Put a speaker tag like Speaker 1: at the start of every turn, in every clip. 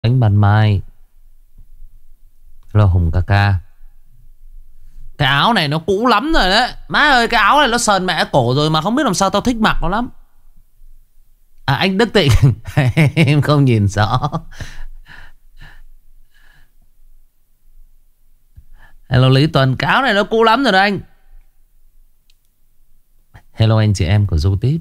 Speaker 1: Bánh ban mai. Hello Hùng ca ca. Cái áo này nó cũ lắm rồi đấy. Má ơi, cái áo này nó sờn mẹ cổ rồi mà không biết làm sao tao thích mặc nó lắm. À, anh Đức Tịnh. Em không nhìn rõ. Hello Lý Tuần. Cái áo này nó cũ lắm rồi đấy anh. Hello anh chị em của YouTube.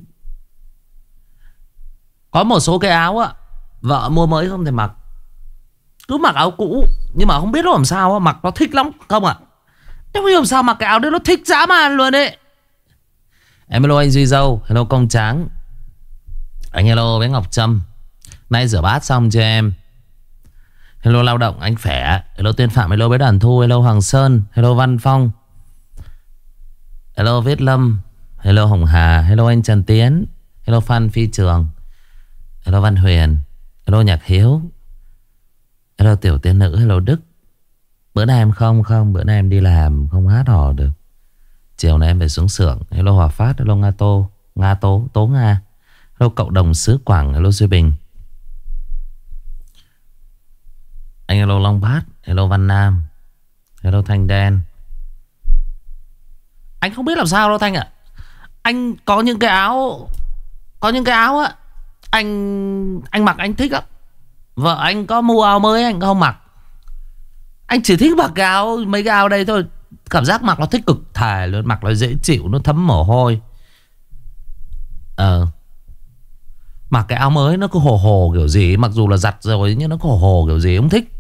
Speaker 1: Có một số cái áo á, vợ mua mới không thể mặc, cứ mặc áo cũ. Nhưng mà không biết nó làm sao á, mặc nó thích lắm không ạ. Không biết làm sao mặc cái áo đấy nó thích dã man luôn đấy. Em hello anh Duy Dâu. Hello Công Tráng. Anh hello bé Ngọc Trâm. Nay rửa bát xong cho em. Hello Lao Động anh Phẻ. Hello Tuyên Phạm. Hello bé Đoàn Thu. Hello Hoàng Sơn. Hello Văn Phong. Hello Viết Lâm. Hello Hồng Hà. Hello anh Trần Tiến. Hello Phan Phi Trường. Hello Văn Huyền. Hello Nhạc Hiếu. Hello Tiểu Tiên Nữ. Hello Đức. Bữa nay em không bữa nay em đi làm không hát hò được. Chiều nay em về xuống xưởng. Hello Hòa Phát. Hello Nga Tô. Nga Tố. Tố Nga. Hello cộng đồng xứ Quảng. Hello Duy Bình. Anh hello Long Bát. Hello Văn Nam. Hello Thanh Đen. Anh không biết làm sao đâu Thanh ạ. Anh có những cái áo, có những cái áo á, anh mặc anh thích lắm. Vợ anh có mua áo mới anh không mặc. Anh chỉ thích mặc cái áo, mấy cái áo đây thôi. Cảm giác mặc nó thích cực thề luôn. Mặc nó dễ chịu, nó thấm mồ hôi. Mặc cái áo mới nó cứ hồ hồ kiểu gì. Mặc dù là giặt rồi nhưng nó cứ hồ hồ kiểu gì không thích.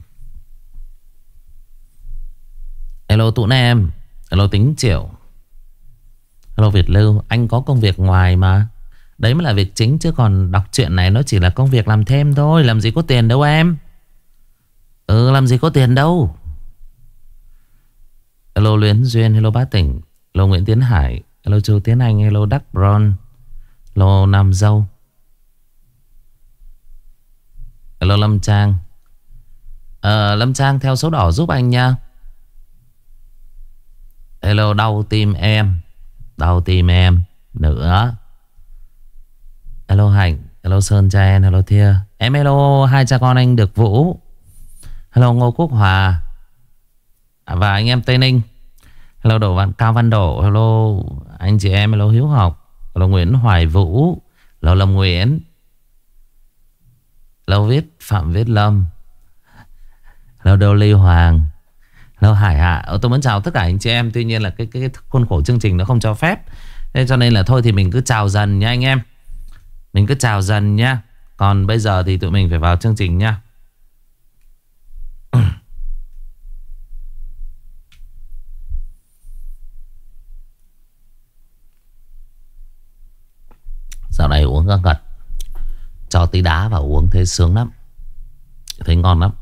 Speaker 1: Hello Tụi Em. Hello Tính Triệu. Hello Việt Lưu. Anh có công việc ngoài mà. Đấy mới là việc chính. Chứ còn đọc truyện này nó chỉ là công việc làm thêm thôi. Làm gì có tiền đâu em. Làm gì có tiền đâu. Hello Luyến Duyên. Hello Bá Tỉnh. Hello Nguyễn Tiến Hải. Hello Chu Tiến Anh. Hello Đắc Bron. Hello Nam Dâu. Hello Lâm Trang. Lâm Trang theo số đỏ giúp anh nha. Hello Đau Tim Em. Đau Tim Em nữa. Hello Hạnh. Hello Sơn Cha. Hello Thia. Em hello hai cha con anh Được Vũ. Hello Ngô Quốc Hòa. Và anh em Tây Ninh. Hello Cao Văn Đỗ. Hello anh chị em. Hello Hiếu Học. Hello Nguyễn Hoài Vũ. Hello Lâm Nguyễn. Hello Phạm Viết Lâm. Hello Đô Ly Hoàng. Hello Hải Hạ. Tôi muốn chào tất cả anh chị em. Tuy nhiên là cái khuôn khổ chương trình nó không cho phép. Thế cho nên là thôi thì mình cứ chào dần nha anh em. Mình cứ chào dần nha. Còn bây giờ thì tụi mình phải vào chương trình nha. Dạo này uống ngật. Cho tí đá vào uống thấy sướng lắm. Thấy ngon lắm.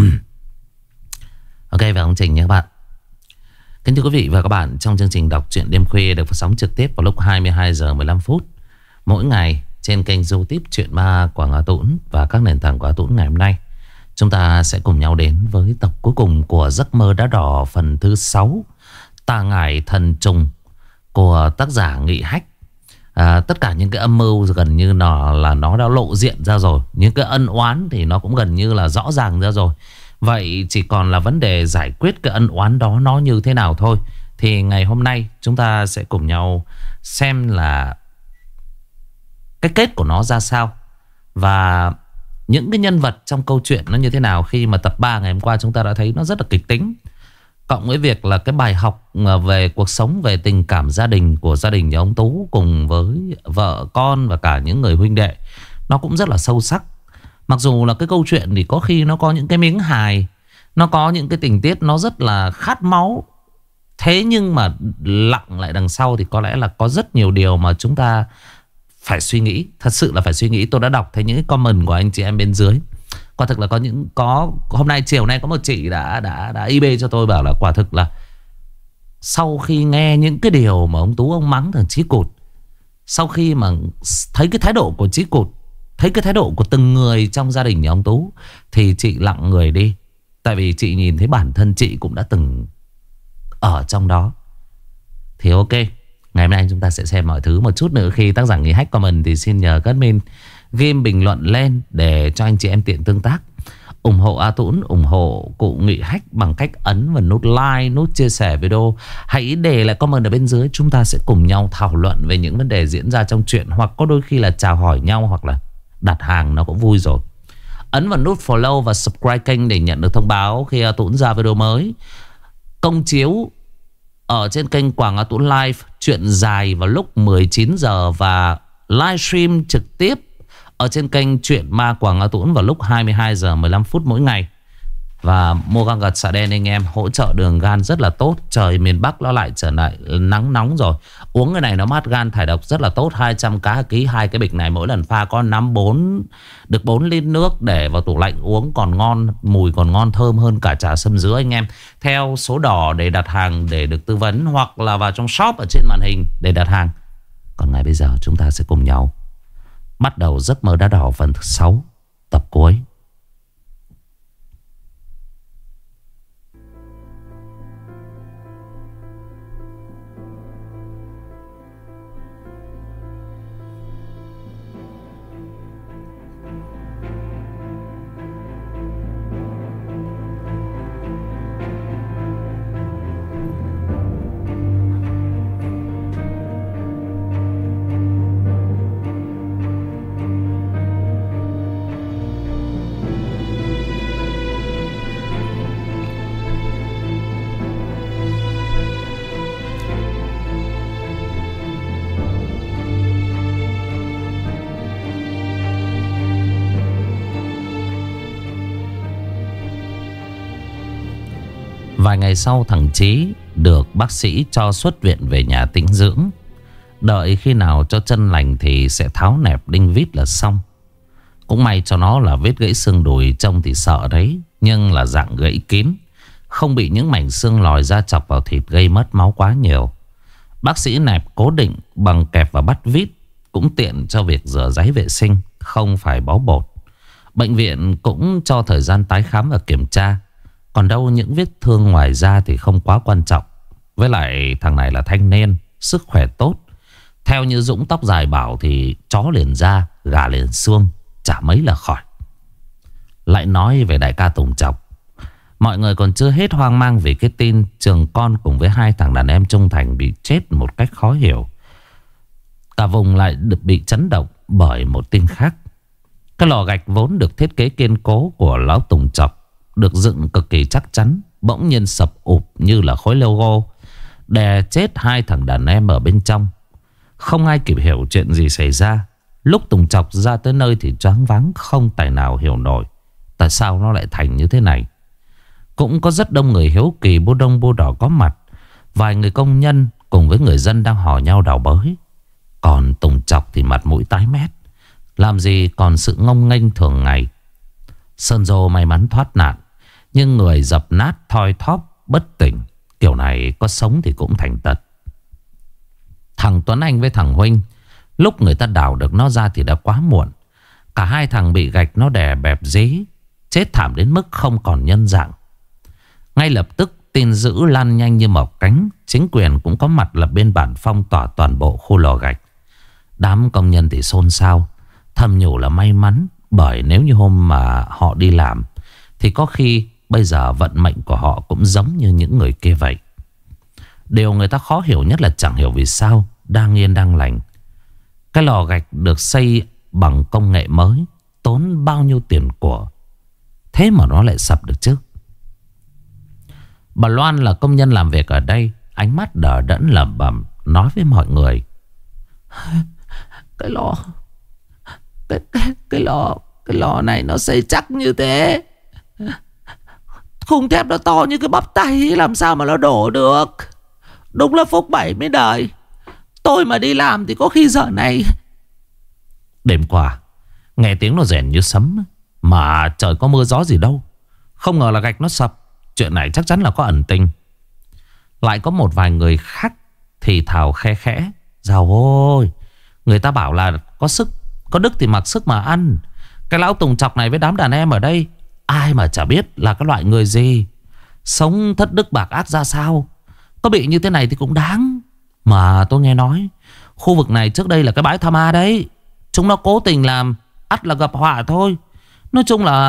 Speaker 1: Ok, vào chương trình nha các bạn. Kính thưa quý vị và các bạn, trong chương trình đọc truyện đêm khuya được phát sóng trực tiếp vào lúc 22 giờ 15 phút mỗi ngày trên kênh YouTube Truyện Ma Quảng Hà Tũng và các nền tảng của Hà Tũng. Ngày hôm nay chúng ta sẽ cùng nhau đến với tập cuối cùng của Giấc Mơ Đá Đỏ phần thứ 6, Tà Ngải Thần Trùng của tác giả Nghị Hách. Tất cả những cái âm mưu gần như nó đã lộ diện ra rồi. Những cái ân oán thì nó cũng gần như là rõ ràng ra rồi. Vậy chỉ còn là vấn đề giải quyết cái ân oán đó nó như thế nào thôi. Thì ngày hôm nay chúng ta sẽ cùng nhau xem là cái kết của nó ra sao, và những cái nhân vật trong câu chuyện nó như thế nào. Khi mà tập 3 ngày hôm qua chúng ta đã thấy nó rất là kịch tính, cộng với việc là cái bài học về cuộc sống, về tình cảm gia đình của gia đình nhà ông Tú cùng với vợ con và cả những người huynh đệ, nó cũng rất là sâu sắc. Mặc dù là cái câu chuyện thì có khi nó có những cái miếng hài, nó có những cái tình tiết nó rất là khát máu. Thế nhưng mà lặng lại đằng sau thì có lẽ là có rất nhiều điều mà chúng ta phải suy nghĩ. Thật sự là phải suy nghĩ. Tôi đã đọc thấy những cái comment của anh chị em bên dưới. Quả thực là hôm nay chiều nay có một chị đã IB cho tôi bảo là quả thực là sau khi nghe những cái điều mà ông Tú ông mắng thằng Chí Cụt, sau khi mà thấy cái thái độ của Chí Cụt, thấy cái thái độ của từng người trong gia đình nhà ông Tú, thì chị lặng người đi. Tại vì chị nhìn thấy bản thân chị cũng đã từng ở trong đó. Thì ok, ngày hôm nay chúng ta sẽ xem mọi thứ. Một chút nữa khi tác giả Nghị Hách comment thì xin nhờ các admin ghim bình luận lên để cho anh chị em tiện tương tác. ủng hộ A Tũng, ủng hộ cụ Nghị Hách bằng cách ấn vào nút like, nút chia sẻ video. Hãy để lại comment ở bên dưới. Chúng ta sẽ cùng nhau thảo luận về những vấn đề diễn ra trong truyện, hoặc có đôi khi là chào hỏi nhau, hoặc là đặt hàng, nó cũng vui rồi. Ấn vào nút follow và subscribe kênh để nhận được thông báo khi A Tũng ra video mới. Công chiếu ở trên kênh Quảng A Tũng Live chuyện dài vào lúc 19 giờ và livestream trực tiếp ở trên kênh Chuyện Ma Quảng A Tũng vào lúc 22 giờ 15 phút mỗi ngày. Và mua gan gật xạ đen anh em, hỗ trợ đường gan rất là tốt. Trời miền Bắc nó lại trở lại nắng nóng rồi. Uống cái này nó mát gan, thải độc rất là tốt. 200 cá ký, 2 cái bịch này mỗi lần pha có được 4 lít nước để vào tủ lạnh uống còn ngon, mùi còn ngon thơm hơn cả trà sâm dứa anh em. Theo số đỏ để đặt hàng để được tư vấn, hoặc là vào trong shop ở trên màn hình để đặt hàng. Còn ngay bây giờ chúng ta sẽ cùng nhau bắt đầu Giấc Mơ Đá Đỏ phần thứ 6, tập cuối. Vài ngày sau, thằng Chí được bác sĩ cho xuất viện về nhà tĩnh dưỡng. Đợi khi nào cho chân lành thì sẽ tháo nẹp đinh vít là xong. Cũng may cho nó là vết gãy xương đùi, trông thì sợ đấy, nhưng là dạng gãy kín, không bị những mảnh xương lòi ra chọc vào thịt gây mất máu quá nhiều. Bác sĩ nẹp cố định bằng kẹp và bắt vít, cũng tiện cho việc rửa ráy vệ sinh, không phải bó bột. Bệnh viện cũng cho thời gian tái khám và kiểm tra. Còn đâu những vết thương ngoài da thì không quá quan trọng. Với lại thằng này là thanh niên, sức khỏe tốt. Theo như Dũng tóc dài bảo thì chó liền da, gà liền xương, chả mấy là khỏi. Lại nói về đại ca Tùng Chọc, mọi người còn chưa hết hoang mang vì cái tin Trường Con cùng với 2 thằng đàn em trung thành bị chết một cách khó hiểu. Cả vùng lại được bị chấn động bởi một tin khác. Cái lò gạch vốn được thiết kế kiên cố của lão Tùng Chọc, được dựng cực kỳ chắc chắn, bỗng nhiên sập ụp như là khối lêu gô, đè chết 2 thằng đàn em ở bên trong. Không ai kịp hiểu chuyện gì xảy ra. Lúc Tùng Chọc ra tới nơi thì choáng váng, không tài nào hiểu nổi tại sao nó lại thành như thế này. Cũng có rất đông người hiếu kỳ bô đông bô đỏ có mặt. Vài người công nhân cùng với người dân đang hò nhau đào bới. Còn Tùng Chọc thì mặt mũi tái mét, làm gì còn sự ngông nghênh thường ngày. Sơn Dô may mắn thoát nạn, nhưng người dập nát thoi thóp bất tỉnh. Kiểu này có sống thì cũng thành tật. Thằng Tuấn Anh với thằng Huynh, lúc người ta đào được nó ra thì đã quá muộn. Cả 2 thằng bị gạch nó đè bẹp dí, chết thảm đến mức không còn nhân dạng. Ngay lập tức tin dữ lan nhanh như mọc cánh. Chính quyền cũng có mặt lập biên bản phong tỏa toàn bộ khu lò gạch. Đám công nhân thì xôn xao, thầm nhủ là may mắn, bởi nếu như hôm mà họ đi làm thì có khi bây giờ vận mệnh của họ cũng giống như những người kia vậy. Điều người ta khó hiểu nhất là chẳng hiểu vì sao đang yên đang lành, cái lò gạch được xây bằng công nghệ mới, tốn bao nhiêu tiền của, thế mà nó lại sập được chứ. Bà Loan là công nhân làm việc ở đây, ánh mắt đờ đẫn lẩm bẩm nói với mọi người: Cái lò Cái lò này nó xây chắc như thế, khung thép nó to như cái bắp tay, làm sao mà nó đổ được. Đúng là phúc 70 đời. Tôi mà đi làm thì có khi giờ này. Đêm qua nghe tiếng nó rèn như sấm, mà trời có mưa gió gì đâu. Không ngờ là gạch nó sập. Chuyện này chắc chắn là có ẩn tình. Lại có một vài người khác thì thào khe khẽ: Dào ôi, người ta bảo là có đức thì mặc sức mà ăn. Cái lão Tùng Chọc này với đám đàn em ở đây, ai mà chả biết là cái loại người gì, sống thất đức bạc ác ra sao. Có bị như thế này thì cũng đáng. Mà tôi nghe nói khu vực này trước đây là cái bãi tha ma đấy. Chúng nó cố tình làm, ắt là gặp họa thôi. Nói chung là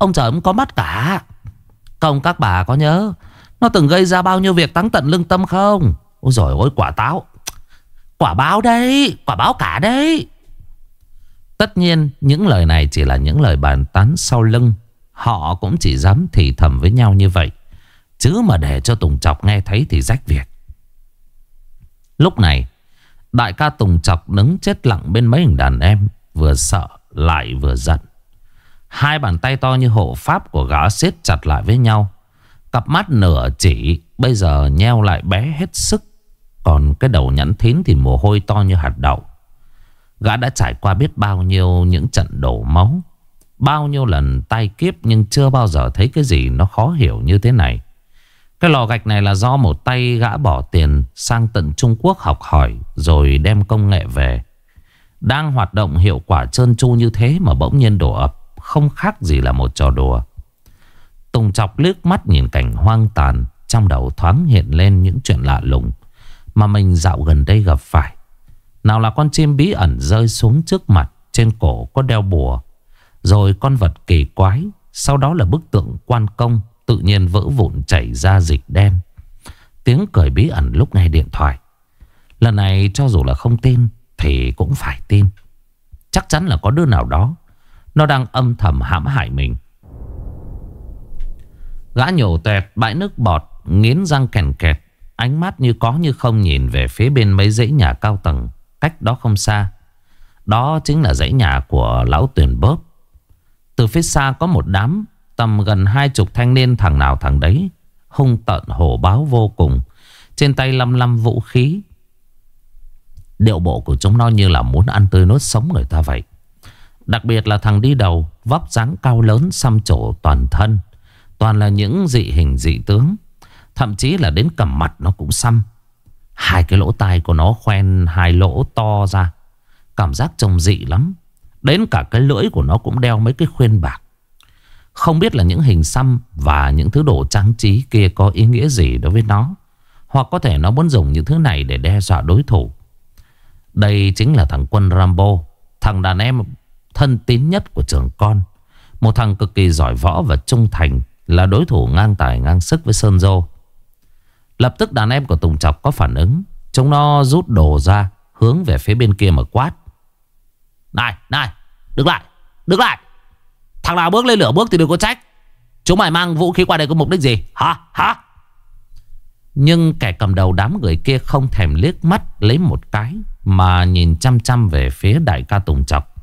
Speaker 1: Ông trời cũng có mắt cả. Không, các bà có nhớ nó từng gây ra bao nhiêu việc táng tận lương tâm không? Ôi giời ơi, quả táo, quả báo đấy, quả báo cả đấy. Tất nhiên những lời này chỉ là những lời bàn tán sau lưng. Họ cũng chỉ dám thì thầm với nhau như vậy, chứ mà để cho Tùng Chọc nghe thấy thì rách việc. Lúc này đại ca Tùng Chọc đứng chết lặng bên mấy hình đàn em, vừa sợ lại vừa giận. Hai bàn tay to như hộ pháp của gã siết chặt lại với nhau. Cặp mắt nửa chỉ bây giờ nheo lại bé hết sức, còn cái đầu nhẵn thín thì mồ hôi to như hạt đậu. Gã đã trải qua biết bao nhiêu những trận đổ máu, bao nhiêu lần tai kiếp, nhưng chưa bao giờ thấy cái gì nó khó hiểu như thế này. Cái lò gạch này là do một tay gã bỏ tiền sang tận Trung Quốc học hỏi, rồi đem công nghệ về. Đang hoạt động hiệu quả trơn tru như thế mà bỗng nhiên đổ ập, không khác gì là một trò đùa. Tùng Chọc liếc mắt nhìn cảnh hoang tàn, trong đầu thoáng hiện lên những chuyện lạ lùng mà mình dạo gần đây gặp phải. Nào là con chim bí ẩn rơi xuống trước mặt, trên cổ có đeo bùa, rồi con vật kỳ quái, sau đó là bức tượng quan công tự nhiên vỡ vụn chảy ra dịch đen. Tiếng cười bí ẩn lúc nghe điện thoại. Lần này cho dù là không tin thì cũng phải tin. Chắc chắn là có đứa nào đó nó đang âm thầm hãm hại mình. Gã nhổ toẹt bãi nước bọt, nghiến răng kèn kẹt, ánh mắt như có như không nhìn về phía bên mấy dãy nhà cao tầng cách đó không xa. Đó chính là dãy nhà của lão Tuyền Bóp. Từ phía xa có một đám tầm gần 20 thanh niên, thằng nào thằng đấy hung tợn hổ báo vô cùng, trên tay lăm lăm vũ khí. Điệu bộ của chúng nó như là muốn ăn tươi nuốt sống người ta vậy. Đặc biệt là thằng đi đầu, vóc dáng cao lớn, xăm trổ toàn thân, toàn là những dị hình dị tướng. Thậm chí là đến cằm mặt nó cũng xăm. Hai cái lỗ tai của nó khoen hai lỗ to ra, cảm giác trông dị lắm. Đến cả cái lưỡi của nó cũng đeo mấy cái khuyên bạc. Không biết là những hình xăm và những thứ đồ trang trí kia có ý nghĩa gì đối với nó, hoặc có thể nó muốn dùng những thứ này để đe dọa đối thủ. Đây chính là thằng Quân Rambo, thằng đàn em thân tín nhất của trường con. Một thằng cực kỳ giỏi võ và trung thành, là đối thủ ngang tài ngang sức với Sơn Dô. Lập tức đàn em của Tùng Chọc có phản ứng. Chúng nó rút đồ ra, hướng về phía bên kia mà quát. Này, này, đứng lại, đứng lại. Thằng nào bước lên lửa bước thì đừng có trách. Chúng mày mang vũ khí qua đây có mục đích gì? Hả? Nhưng kẻ cầm đầu đám người kia không thèm liếc mắt lấy một cái, mà nhìn chăm chăm về phía đại ca Tùng Chọc,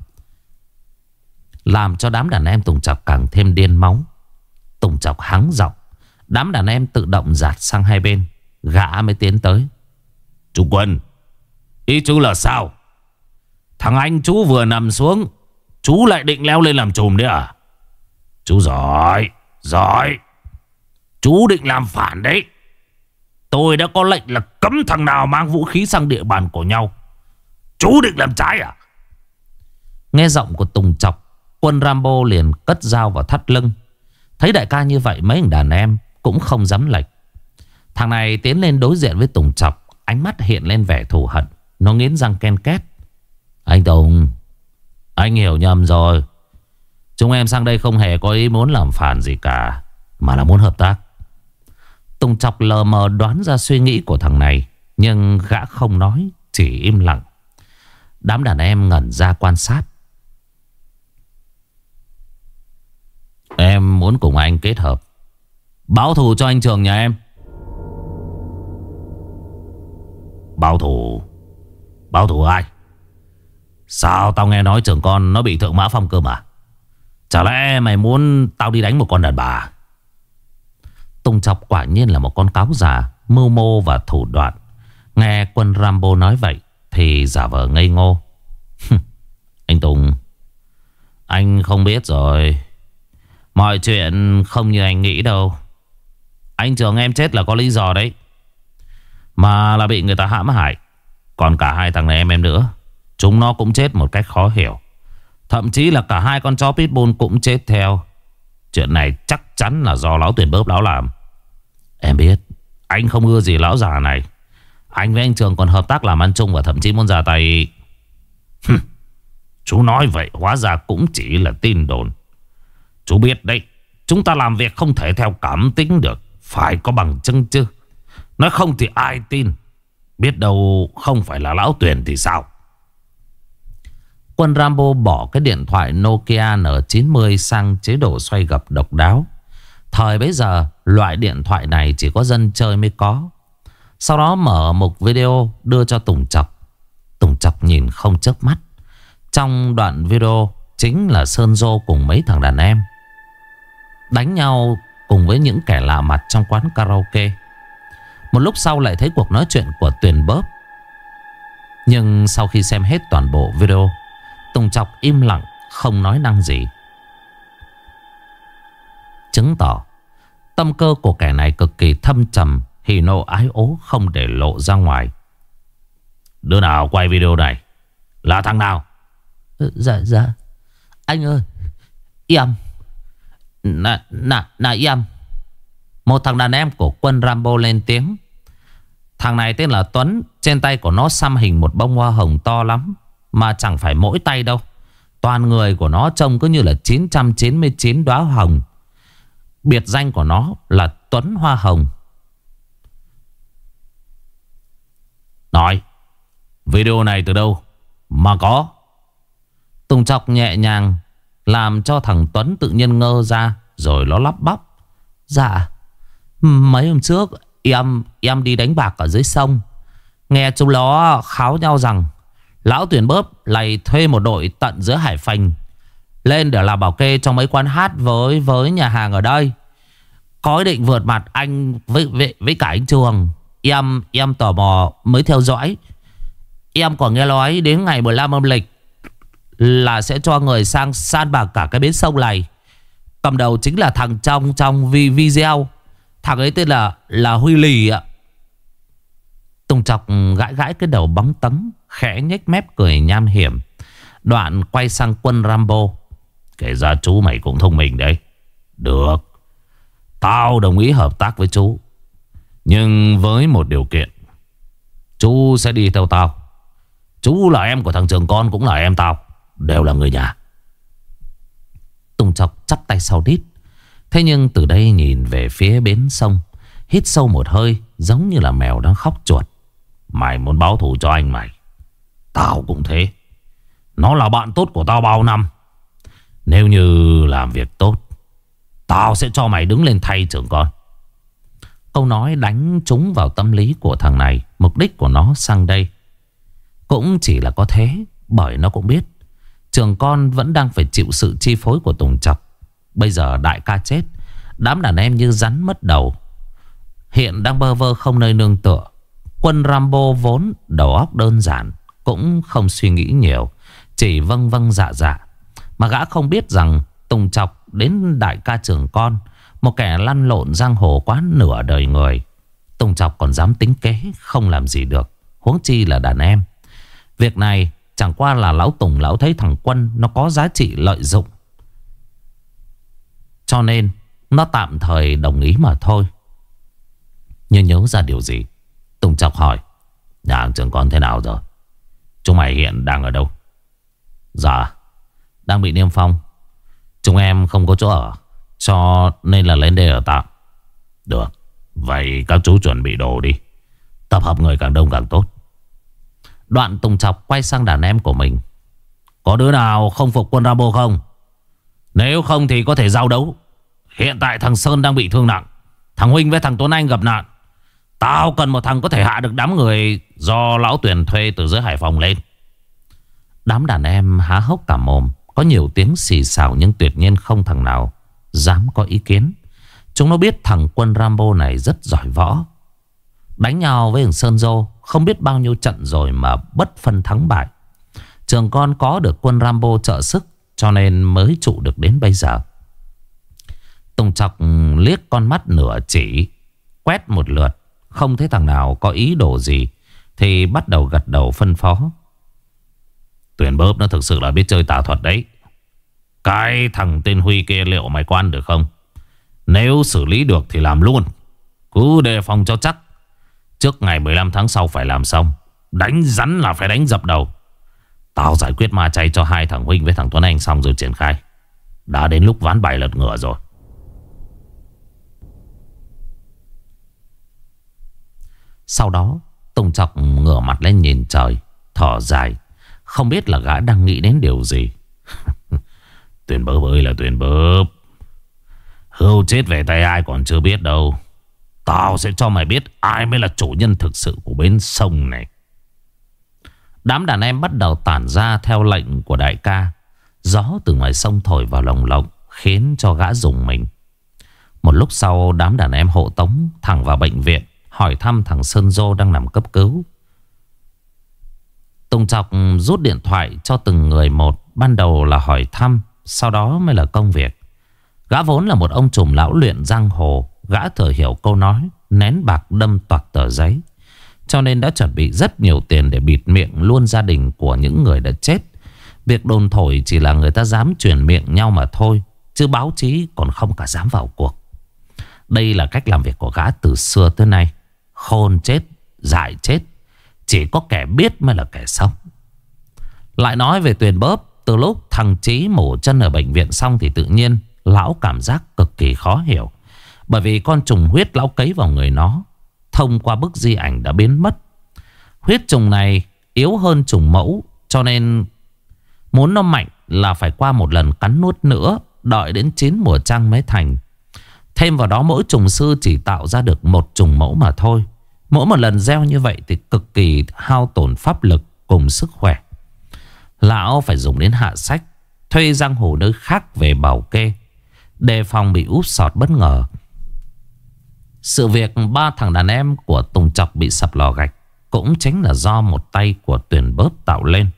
Speaker 1: làm cho đám đàn em Tùng Chọc càng thêm điên máu. Tùng Chọc hắng giọng, đám đàn em tự động dạt sang hai bên. Gã mới tiến tới. Chú Quân, ý chú là sao? Thằng anh chú vừa nằm xuống, chú lại định leo lên làm trùm đấy à? Chú giỏi, giỏi. Chú định làm phản đấy. Tôi đã có lệnh là cấm thằng nào mang vũ khí sang địa bàn của nhau. Chú định làm trái à? Nghe giọng của Tùng Chọc, Quân Rambo liền cất dao vào thắt lưng. Thấy đại ca như vậy, mấy thằng đàn em cũng không dám lệch. Thằng này tiến lên đối diện với Tùng Chọc, ánh mắt hiện lên vẻ thù hận. Nó nghiến răng ken két. Anh Tùng, anh hiểu nhầm rồi. Chúng em sang đây không hề có ý muốn làm phản gì cả, mà là muốn hợp tác. Tùng Chọc lờ mờ đoán ra suy nghĩ của thằng này, nhưng gã không nói, chỉ im lặng. Đám đàn em ngẩn ra quan sát. Em muốn cùng anh kết hợp báo thù cho anh Trường nhà em. Báo thù? Báo thù ai? Sao tao nghe nói Trường con nó bị Thượng Mã Phong cơ mà? Chả lẽ mày muốn tao đi đánh một con đàn bà? Tùng Chọc quả nhiên là một con cáo già, mưu mô và thủ đoạn. Nghe Quân Rambo nói vậy thì giả vờ ngây ngô. Anh Tùng, anh không biết rồi. Mọi chuyện không như anh nghĩ đâu. Anh Trường em chết là có lý do đấy, mà là bị người ta hãm hại. Còn cả hai thằng này em nữa, chúng nó cũng chết một cách khó hiểu. Thậm chí là cả hai con chó pitbull cũng chết theo. Chuyện này chắc chắn là do lão Tuyền Bóp lão làm. Em biết anh không ưa gì lão già này. Anh với anh Trường còn hợp tác làm ăn chung, và thậm chí muốn ra tay. Chú nói vậy hóa ra cũng chỉ là tin đồn. Chú biết đấy,
Speaker 2: Chúng ta làm việc không thể theo cảm tính được, phải có bằng chứng chứ. Nói không thì ai tin. Biết đâu không phải là lão Tuyền thì sao?
Speaker 1: Quân Rambo bỏ cái điện thoại Nokia N90 sang chế độ xoay gập độc đáo. Thời bấy giờ loại điện thoại này chỉ có dân chơi mới có. Sau đó mở một video đưa cho Tùng Chọc. Tùng Chọc nhìn không chớp mắt. Trong đoạn video chính là Sơn Dô cùng mấy thằng đàn em đánh nhau cùng với những kẻ lạ mặt trong quán karaoke. Một lúc sau lại thấy cuộc nói chuyện của Tuyền Bớp. Nhưng sau khi xem hết toàn bộ video, Tùng Chọc im lặng không nói năng gì, chứng tỏ tâm cơ của kẻ này cực kỳ thâm trầm, hỉ nộ ái ố không để lộ ra ngoài.
Speaker 2: Đứa nào quay video này? Là thằng nào?
Speaker 1: Dạ anh ơi, em là em. Một thằng đàn em của Quân Rambo lên tiếng. Thằng này tên là Tuấn. Trên tay của nó xăm hình một bông hoa hồng to lắm. Mà chẳng phải mỗi tay đâu, toàn người của nó trông cứ như là 999 đóa hồng. Biệt danh của nó là Tuấn Hoa Hồng.
Speaker 2: Nói, video này từ đâu mà có?
Speaker 1: Tùng Chọc nhẹ nhàng làm cho thằng Tuấn tự nhiên ngơ ra. Rồi nó lắp bắp. Dạ, mấy hôm trước em đi đánh bạc ở dưới sông, nghe chúng nó kháo nhau rằng lão Tuyền Bớp lại thuê một đội tận dưới Hải Phành lên để làm bảo kê trong mấy quán hát với nhà hàng ở đây. Có ý định vượt mặt anh với cả anh Trường. Em tò mò mới theo dõi. Em còn nghe nói đến ngày 15 âm lịch là sẽ cho người sang san bạc cả cái bến sông này. Cầm đầu chính là thằng trong video. Thằng ấy tên là Huy Lì ạ. Tùng Chọc gãi cái đầu bóng tấn, khẽ nhếch mép cười nham hiểm. Đoạn quay sang Quân Rambo.
Speaker 2: Kể ra chú mày cũng thông minh đấy. Được, tao đồng ý hợp tác với chú, nhưng với một điều kiện. Chú sẽ đi theo tao. Chú là em của thằng Trường Con, cũng là em tao, đều là người nhà.
Speaker 1: Tùng Chọc chắp tay sau đít. Thế nhưng từ đây nhìn về phía bến sông, hít sâu một hơi, giống như là mèo đang khóc chuột.
Speaker 2: Mày muốn báo thù cho anh mày, tao cũng thế. Nó là bạn tốt của tao bao năm. Nếu như làm việc tốt, tao sẽ cho mày đứng lên thay Trường Con.
Speaker 1: Câu nói đánh trúng vào tâm lý của thằng này. Mục đích của nó sang đây cũng chỉ là có thế. Bởi nó cũng biết Trường Con vẫn đang phải chịu sự chi phối của Tùng Chọc. Bây giờ đại ca chết, đám đàn em như rắn mất đầu, hiện đang bơ vơ không nơi nương tựa. Quân Rambo vốn đầu óc đơn giản, cũng không suy nghĩ nhiều, chỉ vâng vâng dạ dạ. Mà gã không biết rằng Tùng Chọc đến đại ca Trường Con, một kẻ lăn lộn giang hồ quá nửa đời người. Tùng Chọc còn dám tính kế, không làm gì được, huống chi là đàn em. Việc này chẳng qua là lão Tùng lão thấy thằng Quân nó có giá trị lợi dụng, cho nên nó tạm thời đồng ý mà thôi. Nhưng nhớ ra điều gì, Tùng Chọc hỏi:
Speaker 2: nhà hàng Trường Con thế nào rồi? Chúng mày hiện đang ở đâu?
Speaker 1: Dạ, đang bị niêm phong. Chúng em không có chỗ ở, cho nên là lên đây ở tạm.
Speaker 2: Được, vậy các chú chuẩn bị đồ đi. Tập hợp người càng đông càng tốt.
Speaker 1: Đoạn Tùng Chọc quay sang đàn em của mình:
Speaker 2: có đứa nào không phục Quân Rambo không? Nếu không thì có thể giao đấu. Hiện tại thằng Sơn đang bị thương nặng, thằng Huynh với thằng Tuấn Anh gặp nạn. Tao cần một thằng có thể hạ được đám người do lão Tuyền thuê từ dưới Hải Phòng lên.
Speaker 1: Đám đàn em há hốc cả mồm. Có nhiều tiếng xì xào nhưng tuyệt nhiên không thằng nào dám có ý kiến. Chúng nó biết thằng Quân Rambo này rất giỏi võ. Đánh nhau với thằng Sơn Dô không biết bao nhiêu trận rồi mà bất phân thắng bại. Trường Con có được Quân Rambo trợ sức, cho nên mới trụ được đến bây giờ. Tùng Chọc liếc con mắt nửa chỉ, quét một lượt, không thấy thằng nào có ý đồ gì, thì bắt đầu gật đầu phân phó:
Speaker 2: Tuyền Bớp nó thực sự là biết chơi tà thuật đấy. Cái thằng tên Huy kia liệu mày quan được không? Nếu xử lý được thì làm luôn, cứ đề phòng cho chắc. Trước ngày 15 tháng sau phải làm xong. Đánh rắn là phải đánh dập đầu. Tao giải quyết ma chay cho hai thằng Huynh với thằng Tuấn Anh xong rồi triển khai. Đã đến lúc ván bài lật ngửa rồi.
Speaker 1: Sau đó Tùng Chọc ngửa mặt lên nhìn trời, thở dài. Không biết là gã đang nghĩ đến điều gì.
Speaker 2: Tuyền Bớp ơi là Tuyền Bớp, Hưu chết về tay ai còn chưa biết đâu. Tao sẽ cho mày biết ai mới là chủ nhân thực sự của bến sông này.
Speaker 1: Đám đàn em bắt đầu tản ra theo lệnh của đại ca. Gió từ ngoài sông thổi vào lồng lộng, khiến cho gã rùng mình. Một lúc sau đám đàn em hộ tống thẳng vào bệnh viện, hỏi thăm thằng Sơn Dô đang nằm cấp cứu. Tùng Chọc rút điện thoại cho từng người một. Ban đầu là hỏi thăm, sau đó mới là công việc. Gã vốn là một ông trùm lão luyện giang hồ. Gã thừa hiểu câu nói nén bạc đâm toạc tờ giấy, cho nên đã chuẩn bị rất nhiều tiền để bịt miệng luôn gia đình của những người đã chết. Việc đồn thổi chỉ là người ta dám truyền miệng nhau mà thôi, chứ báo chí còn không cả dám vào cuộc. Đây là cách làm việc của gã từ xưa tới nay. Khôn chết, dại chết, chỉ có kẻ biết mới là kẻ sống. Lại nói về Tuyền Bớp, từ lúc thằng Chí mổ chân ở bệnh viện xong thì tự nhiên lão cảm giác cực kỳ khó hiểu. Bởi vì con trùng huyết lão cấy vào người nó thông qua bức di ảnh đã biến mất. Huyết trùng này yếu hơn trùng mẫu, cho nên muốn nó mạnh là phải qua một lần cắn nuốt nữa, đợi đến 9 mùa trăng mới thành. Thêm vào đó mỗi trùng sư chỉ tạo ra được một trùng mẫu mà thôi. Mỗi một lần gieo như vậy thì cực kỳ hao tổn pháp lực cùng sức khỏe. Lão phải dùng đến hạ sách, thuê giang hồ nơi khác về bảo kê, đề phòng bị úp sọt bất ngờ. Sự việc 3 thằng đàn em của Tùng Chọc bị sập lò gạch cũng chính là do một tay của Tuyền Bớp tạo lên.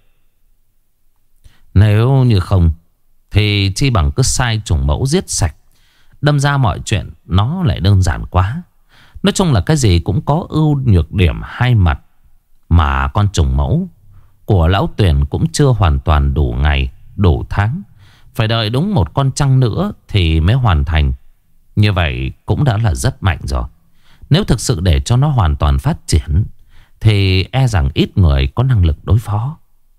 Speaker 1: Nếu như không thì chi bằng cứ sai trùng mẫu giết sạch. Đâm ra mọi chuyện nó lại đơn giản quá. Nói chung là cái gì cũng có ưu nhược điểm hai mặt. Mà con trùng mẫu của lão Tuyền cũng chưa hoàn toàn đủ ngày, đủ tháng. Phải đợi đúng một con trăng nữa thì mới hoàn thành. Như vậy cũng đã là rất mạnh rồi. Nếu thực sự để cho nó hoàn toàn phát triển thì e rằng ít người có năng lực đối phó.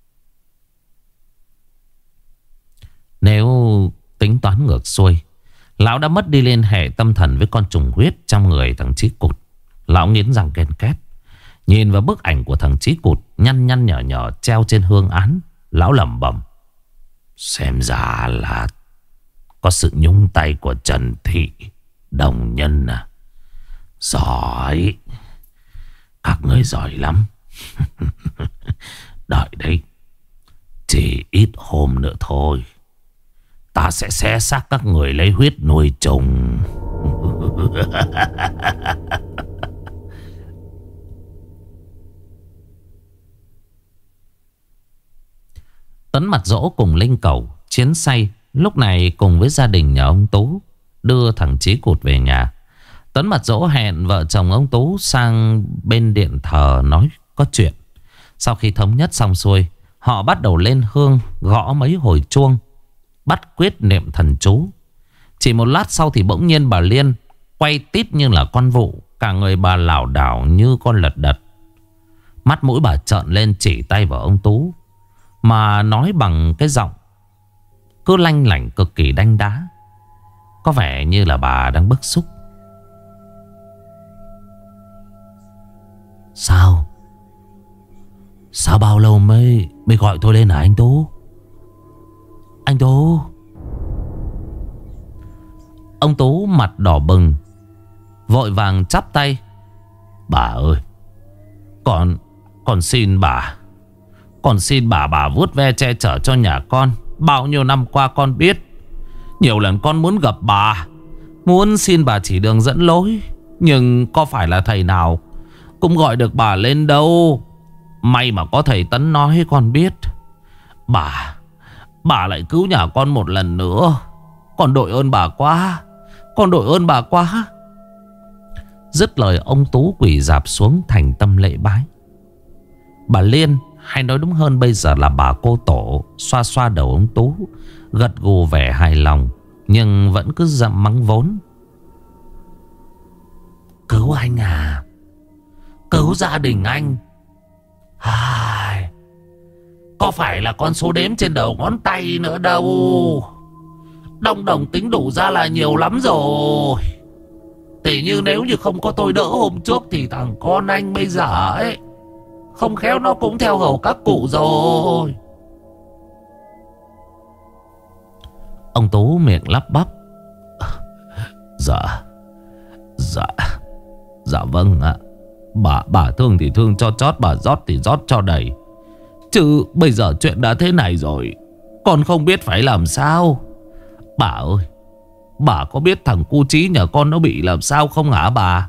Speaker 1: Nếu tính toán ngược xuôi, lão đã mất đi liên hệ tâm thần với con trùng huyết trong người thằng Chí Cụt. Lão nghiến răng ken két, nhìn vào bức ảnh của thằng Chí Cụt nhăn nhăn nhở nhở treo trên hương án. Lão lẩm bẩm, xem ra là có sự nhúng tay của Trần Thị đồng nhân à. Giỏi, các người giỏi lắm. Đợi đấy, chỉ ít hôm nữa thôi, ta sẽ xé xác các người lấy huyết nuôi trùng. Tấn Mặt Dỗ cùng Linh Cẩu chiến say lúc này cùng với gia đình nhà ông Tú đưa thằng Chí Cụt về nhà. Tấn Mặt Dỗ hẹn vợ chồng ông Tú sang bên điện thờ nói có chuyện. Sau khi thống nhất xong xuôi, họ bắt đầu lên hương, gõ mấy hồi chuông, bắt quyết niệm thần chú. Chỉ một lát sau thì bỗng nhiên bà Liên quay tít như là con vụ. Cả người bà lảo đảo như con lật đật. Mắt mũi bà trợn lên chỉ tay vào ông Tú, mà nói bằng cái giọng cứ lanh lảnh cực kỳ đanh đá. Có vẻ như là bà đang bức xúc. Sao? Sao bao lâu mới gọi tôi lên hả anh Tú? Anh Tú. Ông Tú mặt đỏ bừng, vội vàng chắp tay. Bà ơi, Con xin bà, bà vuốt ve che chở cho nhà con. Bao nhiêu năm qua con biết, nhiều lần con muốn gặp bà, muốn xin bà chỉ đường dẫn lối, nhưng có phải là thầy nào cũng gọi được bà lên đâu. May mà có thầy Tấn nói con biết. Bà lại cứu nhà con một lần nữa. Con đội ơn bà quá, con đội ơn bà quá. Dứt lời ông Tú quỳ rạp xuống thành tâm lễ bái. Bà Liên, hay nói đúng hơn bây giờ là bà cô Tổ, xoa xoa đầu ông Tú, gật gù vẻ hài lòng, nhưng vẫn cứ dậm mắng vốn. Cứu anh à, cứu gia đình anh. Có phải là con số đếm trên đầu ngón tay nữa đâu. Đồng tính đủ ra là nhiều lắm rồi.
Speaker 2: Tỉ như nếu như không có tôi đỡ hôm trước thì thằng con anh bây giờ ấy, không khéo nó cũng theo hầu các cụ rồi.
Speaker 1: Ông Tú miệng lắp bắp. Dạ Dạ Dạ vâng ạ. Bà thương thì thương cho chót, bà rót thì rót cho đầy. Chứ bây giờ chuyện đã thế này rồi, con không biết phải làm sao. Bà ơi, bà có biết thằng cu Chí nhà con nó bị làm sao không hả bà?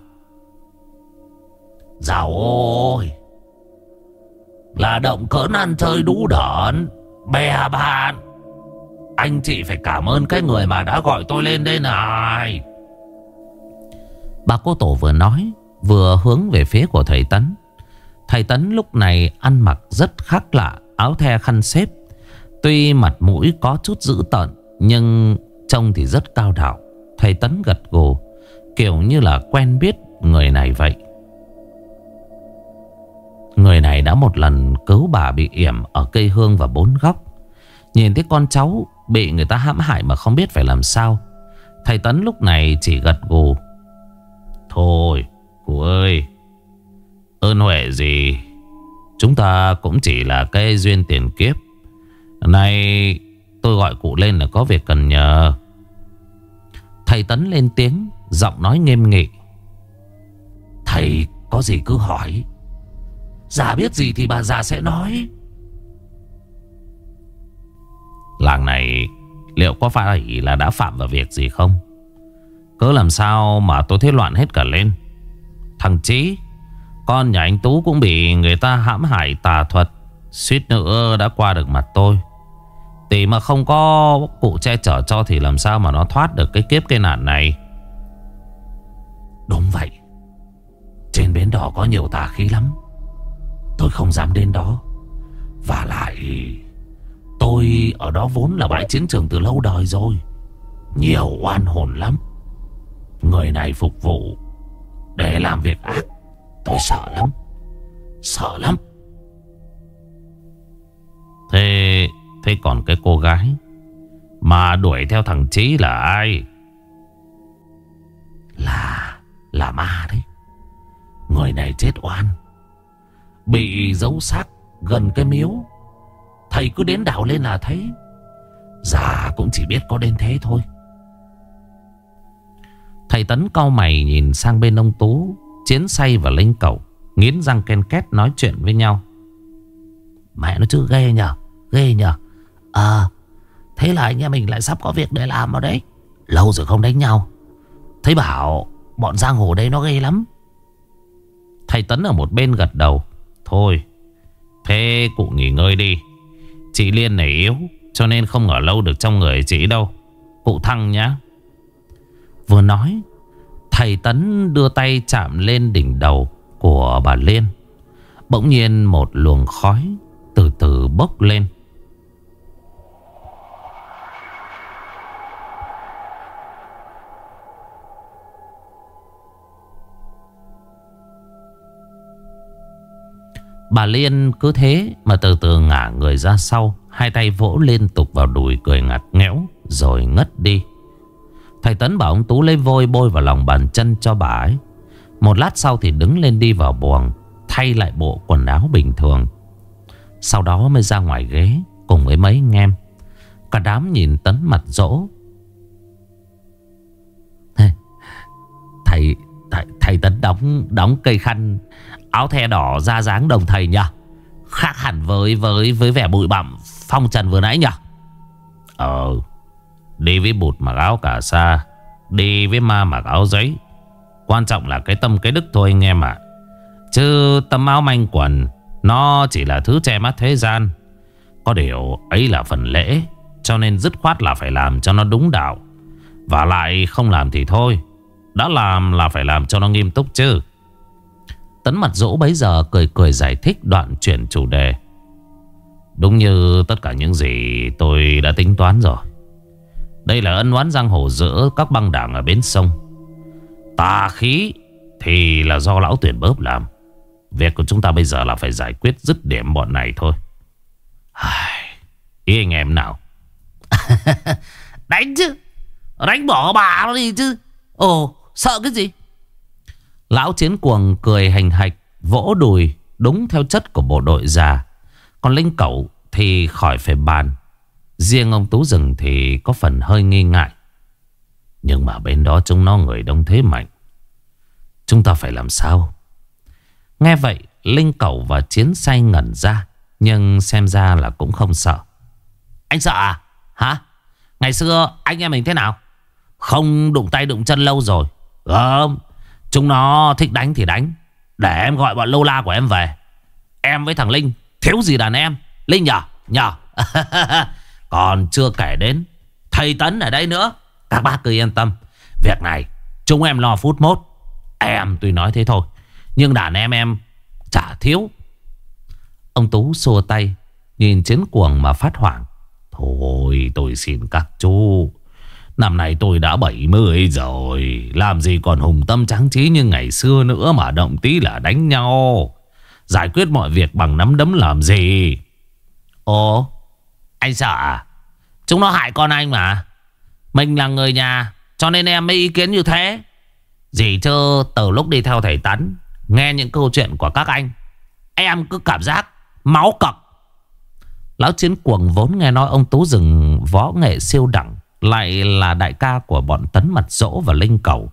Speaker 2: Dạo ôi, là động cỡn ăn chơi đú đởn bè bạn. Anh chị phải cảm ơn cái người mà đã gọi tôi lên đây này.
Speaker 1: Bà cô Tổ vừa nói vừa hướng về phía của thầy Tấn. Thầy Tấn lúc này ăn mặc rất khác lạ, áo the khăn xếp. Tuy mặt mũi có chút dữ tợn nhưng trông thì rất cao đảo. Thầy Tấn gật gù, kiểu như là quen biết người này vậy. Người này đã một lần cứu bà bị yểm ở cây hương và 4 góc. Nhìn thấy con cháu bị người ta hãm hại mà không biết phải làm sao, thầy Tấn lúc này chỉ gật gù.
Speaker 2: Thôi cụ ơi, ơn huệ gì, chúng ta cũng chỉ là cái duyên tiền kiếp. Nay tôi gọi cụ lên là có việc cần nhờ.
Speaker 1: Thầy Tấn lên tiếng, giọng nói nghiêm nghị.
Speaker 2: Thầy có gì cứ hỏi, già biết gì thì bà già sẽ nói.
Speaker 1: Làng này liệu có phải là đã phạm vào việc gì không? Cớ làm sao mà tôi thấy loạn hết cả lên. Thằng Chí, con nhà anh Tú cũng bị người ta hãm hại tà thuật, suýt nữa đã qua được mặt tôi. Tỷ mà không có cụ che chở cho thì làm sao mà nó thoát được cái kiếp cái nạn này.
Speaker 2: Đúng vậy, trên bến đỏ có nhiều tà khí lắm, tôi không dám đến đó. Và lại tôi ở đó vốn là bãi chiến trường từ lâu đời rồi, nhiều oan hồn lắm. Người này phục vụ để làm việc ác, tôi sợ lắm, sợ lắm.
Speaker 1: Thế còn cái cô gái mà đuổi theo thằng Chí là ai?
Speaker 2: Là ma đấy. Người này chết oan, bị giấu xác gần cái miếu. Thầy cứ đến đào lên là thấy. Già cũng chỉ biết có đến thế thôi.
Speaker 1: Thầy Tấn cau mày nhìn sang bên ông Tú, Chiến Say và Linh Cẩu nghiến răng ken két nói chuyện với nhau.
Speaker 2: Mẹ nó chứ ghê nhờ, ghê nhờ. Thế là anh em mình lại sắp có việc để làm rồi đấy. Lâu rồi không đánh nhau, thấy bảo bọn giang hồ đây nó ghê lắm.
Speaker 1: Thầy Tấn ở một bên gật đầu. Thôi, thế cụ nghỉ ngơi đi. Chị Liên này yếu, cho nên không ở lâu được trong người chị đâu. Cụ Thăng nhá. Vừa nói, thầy Tấn đưa tay chạm lên đỉnh đầu của bà Liên. Bỗng nhiên một luồng khói từ từ bốc lên. Bà Liên cứ thế mà từ từ ngả người ra sau, hai tay vỗ liên tục vào đùi cười ngặt nghẽo rồi ngất đi. Thầy Tấn bảo ông Tú lấy vôi bôi vào lòng bàn chân cho bà ấy. Một lát sau thì đứng lên đi vào buồng, thay lại bộ quần áo bình thường. Sau đó mới ra ngoài ghế cùng với mấy anh em. Cả đám nhìn Tấn mặt dỗ. Thầy Tấn đóng cây khăn áo the đỏ ra dáng đồng thầy nhỉ? Khác hẳn với vẻ bụi bặm phong trần vừa nãy nhỉ?
Speaker 2: Đi với bụt mặc áo cà sa, đi với ma mặc áo giấy, quan trọng là cái tâm cái đức thôi anh em ạ. Chứ tấm áo manh quần nó chỉ là thứ che mắt thế gian. Có điều ấy là phần lễ, cho nên dứt khoát là phải làm cho nó đúng đạo. Và lại không làm thì thôi, đã làm là phải làm cho nó nghiêm túc chứ.
Speaker 1: Tấn mặt dỗ bấy giờ cười cười giải thích, đoạn chuyển chủ đề.
Speaker 2: Đúng như tất cả những gì tôi đã tính toán rồi. Đây là ân oán giang hồ giữa các băng đảng ở bến sông. Tà khí thì là do lão Tuyển Bớp làm. Việc của chúng ta bây giờ là phải giải quyết dứt điểm bọn này thôi. Ý anh em nào?
Speaker 1: Đánh chứ, đánh bỏ bà nó đi chứ. Ồ, sợ cái gì? Lão Chiến Cuồng cười hành hạch, vỗ đùi đúng theo chất của bộ đội già. Còn Linh Cẩu thì khỏi phải bàn. Riêng ông Tú Rừng thì có phần hơi nghi ngại. Nhưng mà bên đó chúng nó người đông thế mạnh, chúng ta phải làm sao? Nghe vậy Linh Cẩu và Chiến Say ngẩn ra, nhưng xem ra là cũng không sợ. Anh sợ à? Hả? Ngày xưa anh em mình thế nào? Không đụng tay đụng chân lâu rồi. Chúng nó thích đánh thì đánh. Để em gọi bọn lâu la của em về. Em với thằng Linh thiếu gì đàn em. Linh nhờ Còn chưa kể đến thầy Tấn ở đây nữa. Các bác cứ yên tâm, việc này chúng em lo phút mốt. Em tuy nói thế thôi, nhưng đàn em chả thiếu. Ông Tú xua tay, nhìn Chiến Cuồng mà phát hoảng. Thôi tôi xin các chú, năm nay tôi đã 70 rồi, làm gì còn hùng tâm tráng trí như ngày xưa nữa mà động tí là đánh nhau. Giải quyết mọi việc bằng nắm đấm làm gì? Ồ, anh sợ à? Chúng nó hại con anh mà. Mình là người nhà, cho nên em mới ý kiến như thế. Gì chứ từ lúc đi theo thầy Tấn, nghe những câu chuyện của các anh, em cứ cảm giác máu cọc. Lão Chiến Cuồng vốn nghe nói ông Tú Rừng võ nghệ siêu đẳng, lại là đại ca của bọn Tấn Mặt Dỗ và Linh Cẩu.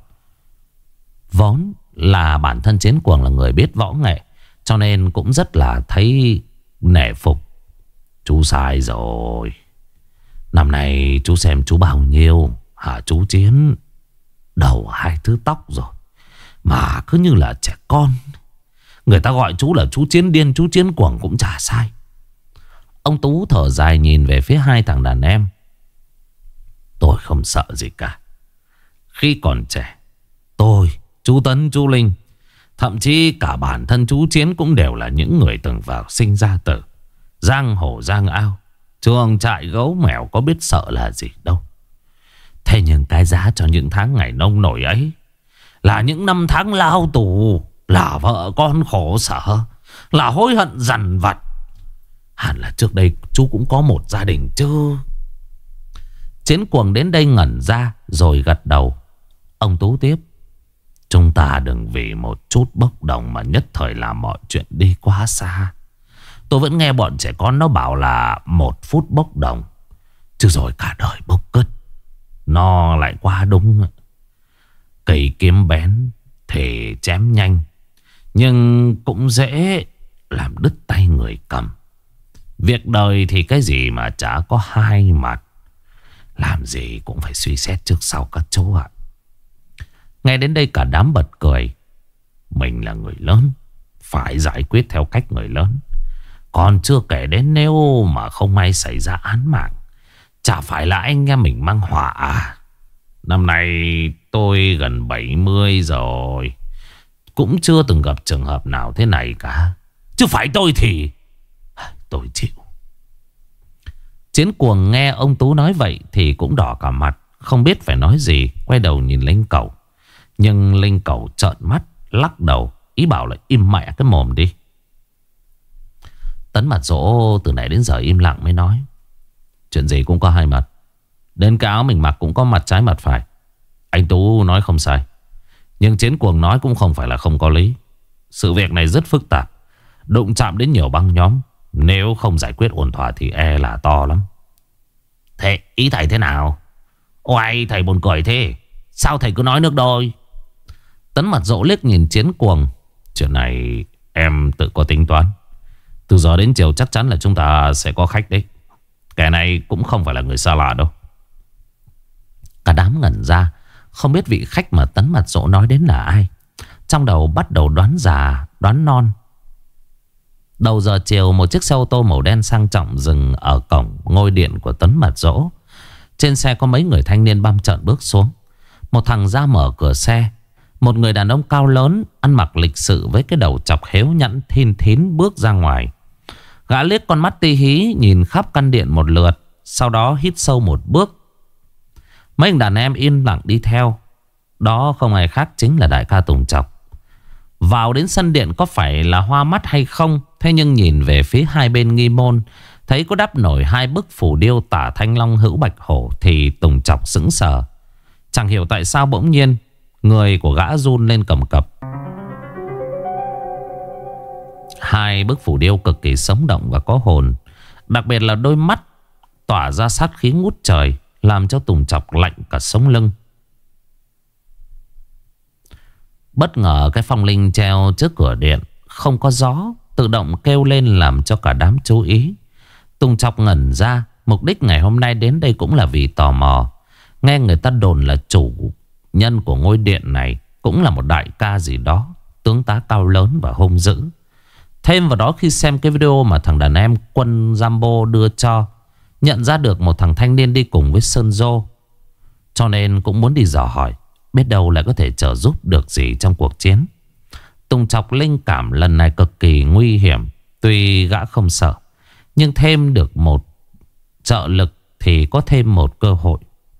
Speaker 1: Vốn là bản thân Chiến Cuồng là người biết võ nghệ, cho nên cũng rất là thấy nể phục. Chú sai rồi. Năm nay chú xem chú bao nhiêu hả chú Chiến? Đầu 2 thứ tóc rồi mà cứ như là trẻ con. Người ta gọi chú là chú Chiến điên, chú Chiến Cuồng cũng chả sai. Ông Tú thở dài nhìn về phía hai thằng đàn em. Tôi không sợ gì cả. Khi còn trẻ, tôi, chú Tấn, chú Linh, thậm chí cả bản thân chú Chiến cũng đều là những người từng vào sinh ra tử, giang hồ giang ao, chuồng trại gấu mèo, có biết sợ là gì đâu. Thế nhưng cái giá cho những tháng ngày nông nổi ấy là những năm tháng lao tù, là vợ con khổ sở, là hối hận dằn vặt. Hẳn là trước đây chú cũng có một gia đình chứ. Chiến Cuồng đến đây ngẩn ra rồi gật đầu. Ông Tú tiếp. Chúng ta đừng vì một chút bốc đồng mà nhất thời làm mọi chuyện đi quá xa. Tôi vẫn nghe bọn trẻ con nó bảo là 1 phút bốc đồng, chứ rồi cả đời bốc cứt. Nó lại quá đúng. Cây kiếm bén thì chém nhanh, nhưng cũng dễ làm đứt tay người cầm. Việc đời thì cái gì mà chả có hai mặt. Làm gì cũng phải suy xét trước sau các chú ạ. Nghe đến đây cả đám bật cười. Mình là người lớn, phải giải quyết theo cách người lớn. Còn chưa kể đến nếu mà không may xảy ra án mạng, chả phải là anh em mình mang họa à? Năm nay tôi gần 70 rồi, cũng chưa từng gặp trường hợp nào thế này cả. Chứ phải tôi thì tôi chịu. Chiến Cuồng nghe ông Tú nói vậy thì cũng đỏ cả mặt, không biết phải nói gì, quay đầu nhìn Linh Cẩu. Nhưng Linh Cẩu trợn mắt lắc đầu, ý bảo là im mẹ cái mồm đi. Tấn Mặt Dỗ từ nãy đến giờ im lặng mới nói. Chuyện gì cũng có hai mặt. Đến cái áo mình mặc cũng có mặt trái mặt phải. Anh Tú nói không sai, nhưng Chiến Cuồng nói cũng không phải là không có lý. Sự việc này rất phức tạp, đụng chạm đến nhiều băng nhóm. Nếu không giải quyết ổn thỏa thì e là to lắm. Thế ý thầy thế nào? Oai, thầy buồn cười thế. Sao thầy cứ nói nước đôi? Tấn Mặt Dỗ liếc nhìn Chiến Cuồng. Chuyện này em tự có tính toán. Từ giờ đến chiều chắc chắn là chúng ta sẽ có khách đấy. Kẻ này cũng không phải là người xa lạ đâu. Cả đám ngẩn ra, không biết vị khách mà Tấn Mặt Dỗ nói đến là ai. Trong đầu bắt đầu đoán già đoán non. Đầu giờ chiều, một chiếc xe ô tô màu đen sang trọng dừng ở cổng ngôi điện của Tấn Mặt Dỗ. Trên xe có mấy người thanh niên băm trợn bước xuống. Một thằng ra mở cửa xe. Một người đàn ông cao lớn, ăn mặc lịch sự với cái đầu chọc khéo nhẵn thin thín bước ra ngoài. Gã liếc con mắt ti hí nhìn khắp căn điện một lượt, sau đó hít sâu một bước. Mấy anh đàn em yên lặng đi theo. Đó không ai khác chính là đại ca Tùng Chọc. Vào đến sân điện có phải là hoa mắt hay không, thế nhưng nhìn về phía hai bên nghi môn, thấy có đắp nổi 2 bức phù điêu tả thanh long hữu bạch hổ, thì Tùng Chọc sững sờ. Chẳng hiểu tại sao bỗng nhiên người của gã run lên cầm cập. Hai bức phù điêu cực kỳ sống động và có hồn. Đặc biệt là đôi mắt tỏa ra sát khí ngút trời, làm cho Tùng Chọc lạnh cả sống lưng. Bất ngờ cái phong linh treo trước cửa điện không có gió, tự động kêu lên làm cho cả đám chú ý. Tùng Chọc ngẩn ra. Mục đích ngày hôm nay đến đây cũng là vì tò mò. Nghe người ta đồn là chủ nhân của ngôi điện này cũng là một đại ca gì đó, tướng tá cao lớn và hung dữ. Thêm vào đó, khi xem cái video mà thằng đàn em Quân Rambo đưa cho, nhận ra được một thằng thanh niên đi cùng với Sơn Dô, cho nên cũng muốn đi dò hỏi, biết đâu lại có thể trợ giúp được gì trong cuộc chiến. Tùng Chọc linh cảm lần này cực kỳ nguy hiểm. Tuy gã không sợ, nhưng thêm được một trợ lực thì có thêm một cơ hội.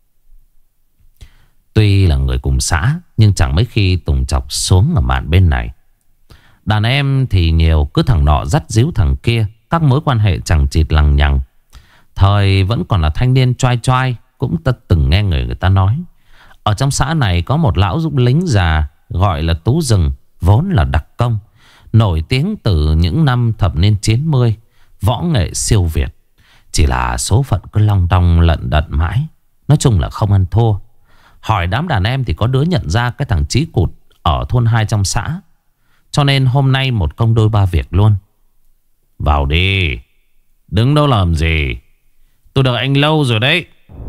Speaker 1: Tuy là người cùng xã, nhưng chẳng mấy khi Tùng Chọc xuống ở mạn bên này. Đàn em thì nhiều, cứ thằng nọ dắt díu thằng kia, các mối quan hệ chẳng chịt lằng nhằng. Thời vẫn còn là thanh niên choai choai, cũng từng nghe người ta nói ở trong xã này có một lão giúp lính già gọi là Tú Rừng, vốn là đặc công, nổi tiếng từ những năm thập niên 90, võ nghệ siêu việt. Chỉ là số phận cứ long đong lận đận mãi, nói chung là không ăn thua. Hỏi đám đàn em thì có đứa nhận ra cái thằng Chí Cụt ở thôn 2 trong xã, cho nên hôm nay một công đôi ba việc luôn. Vào đi, đứng đâu làm gì, tôi đợi anh lâu rồi đấy.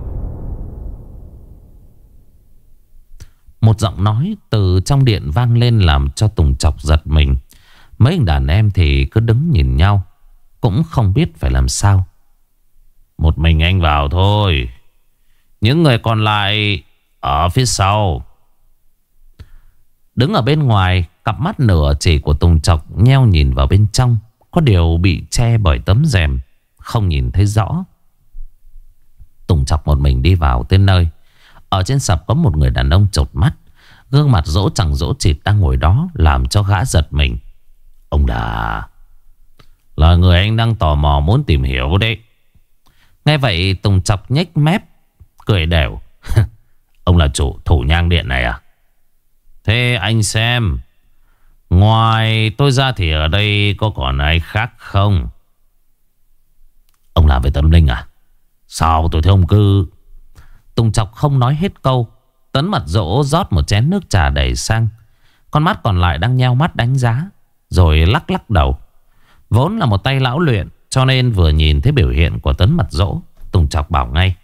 Speaker 1: Một giọng nói từ trong điện vang lên làm cho Tùng Chọc giật mình. Mấy anh đàn em thì cứ đứng nhìn nhau, cũng không biết phải làm sao. Một mình anh vào thôi, những người còn lại ở phía sau. Đứng ở bên ngoài, cặp mắt nửa chỉ của Tùng Chọc nheo nhìn vào bên trong, có điều bị che bởi tấm rèm, không nhìn thấy rõ. Tùng Chọc một mình đi vào tới nơi. Ở trên sập có một người đàn ông chột mắt, gương mặt dỗ chẳng dỗ chịt đang ngồi đó, làm cho gã giật mình. Ông là người anh đang tò mò muốn tìm hiểu đấy. Nghe vậy Tùng Chọc nhếch mép cười đều. Ông là chủ thủ nhang điện này à? Thế anh xem, ngoài tôi ra thì ở đây có còn ai khác không? Ông làm về tâm linh à? Sao tôi thấy ông cứ... Tùng Chọc không nói hết câu. Tấn Mặt Dỗ rót một chén nước trà đầy sang. Con mắt còn lại đang nheo mắt đánh giá, rồi lắc lắc đầu. Vốn là một tay lão luyện, cho nên vừa nhìn thấy biểu hiện của Tấn Mặt Dỗ, Tùng Chọc bảo ngay.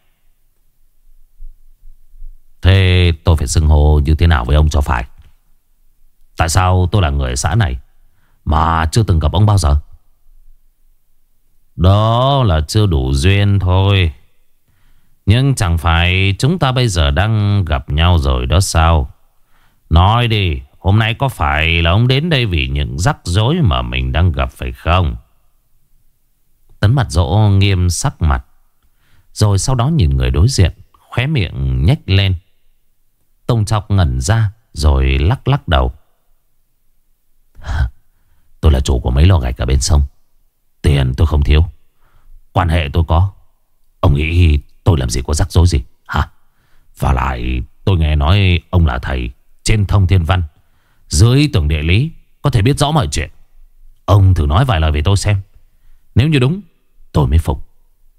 Speaker 1: Thế tôi phải xưng hô như thế nào với ông cho phải? Tại sao tôi là người xã này mà chưa từng gặp ông bao giờ? Đó là chưa đủ duyên thôi. Nhưng chẳng phải chúng ta bây giờ đang gặp nhau rồi đó sao? Nói đi, hôm nay có phải là ông đến đây vì những rắc rối mà mình đang gặp phải không? Tấn Mặt Dỗ nghiêm sắc mặt, rồi sau đó nhìn người đối diện, khóe miệng nhếch lên. Tùng Chọc ngẩn ra rồi lắc lắc đầu. Tôi là chủ của mấy lò gạch ở bên sông. Tiền tôi không thiếu, quan hệ tôi có. Ông nghĩ tôi làm gì có rắc rối gì hả? Và lại tôi nghe nói ông là thầy trên thông thiên văn, dưới tường địa lý, có thể biết rõ mọi chuyện. Ông thử nói vài lời về tôi xem, nếu như đúng tôi mới phục.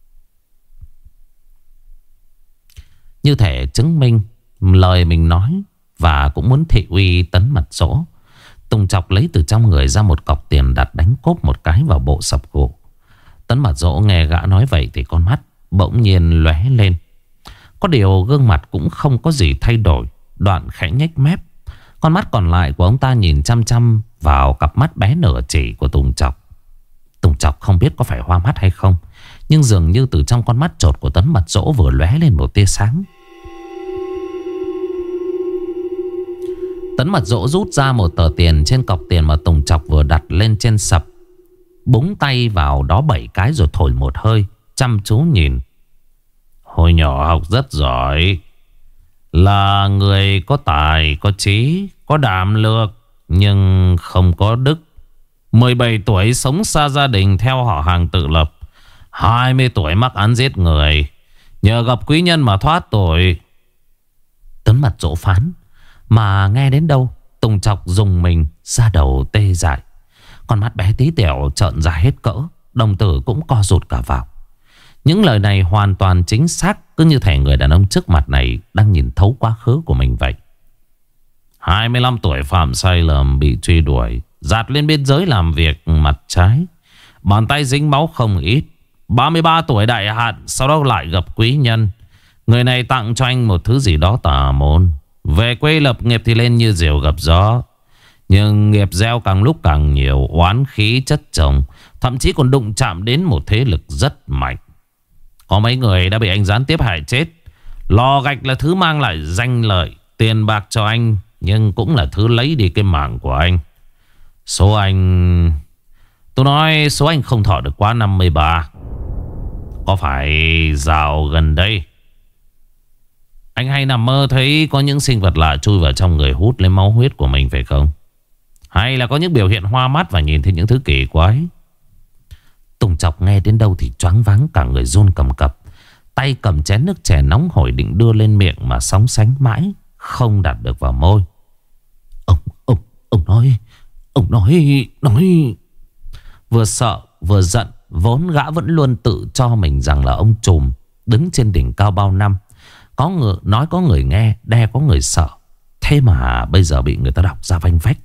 Speaker 1: Như thể chứng minh lời mình nói, và cũng muốn thị uy Tấn Mặt Dỗ, Tùng Chọc lấy từ trong người ra một cọc tiền đặt đánh cốp một cái vào bộ sập gỗ. Tấn Mặt Dỗ nghe gã nói vậy thì con mắt bỗng nhiên lóe lên. Có điều gương mặt cũng không có gì thay đổi, đoạn khẽ nhếch mép. Con mắt còn lại của ông ta nhìn chăm chăm vào cặp mắt bé nửa chỉ của Tùng Chọc. Tùng Chọc không biết có phải hoa mắt hay không, nhưng dường như từ trong con mắt chột của Tấn Mặt Dỗ vừa lóe lên một tia sáng. Tấn Mặt Dỗ rút ra một tờ tiền trên cọc tiền mà Tùng Chọc vừa đặt lên trên sập, búng tay vào đó 7 cái rồi thổi một hơi, chăm chú nhìn. Hồi nhỏ học rất giỏi, là người có tài, có trí, có đảm lược, nhưng không có đức. 17 tuổi sống xa gia đình theo họ hàng tự lập. 20 tuổi mắc án giết người, nhờ gặp quý nhân mà thoát tội. Tấn Mặt Dỗ phán, mà nghe đến đâu Tùng Chọc dùng mình ra đầu tê dại. Con mắt bé tí tẹo trợn ra hết cỡ, đồng tử cũng co rụt cả vào. Những lời này hoàn toàn chính xác, cứ như thể người đàn ông trước mặt này đang nhìn thấu quá khứ của mình vậy. 25 tuổi phạm sai lầm, bị truy đuổi, dạt lên biên giới làm việc mặt trái, bàn tay dính máu không ít. 33 tuổi đại hạn, sau đó lại gặp quý nhân. Người này tặng cho anh một thứ gì đó tà môn. Về quê lập nghiệp thì lên như diều gặp gió, nhưng nghiệp gieo càng lúc càng nhiều, oán khí chất chồng, thậm chí còn đụng chạm đến một thế lực rất mạnh. Có mấy người đã bị anh gián tiếp hại chết. Lò gạch là thứ mang lại danh lợi, tiền bạc cho anh, nhưng cũng là thứ lấy đi cái mạng của anh. Số anh... Tôi nói số anh không thọ được quá 53. Có phải dạo gần đây anh hay nằm mơ thấy có những sinh vật lạ chui vào trong người, hút lấy máu huyết của mình phải không? Hay là có những biểu hiện hoa mắt và nhìn thấy những thứ kỳ quái? Tùng Chọc nghe đến đâu thì choáng váng, cả người run cầm cập. Tay cầm chén nước chè nóng hổi định đưa lên miệng mà sóng sánh mãi không đặt được vào môi. Ông nói. Vừa sợ vừa giận, vốn gã vẫn luôn tự cho mình rằng là ông trùm đứng trên đỉnh cao bao năm. Có người nói có người nghe, đe có người sợ. Thế mà bây giờ bị người ta đọc ra vanh vách.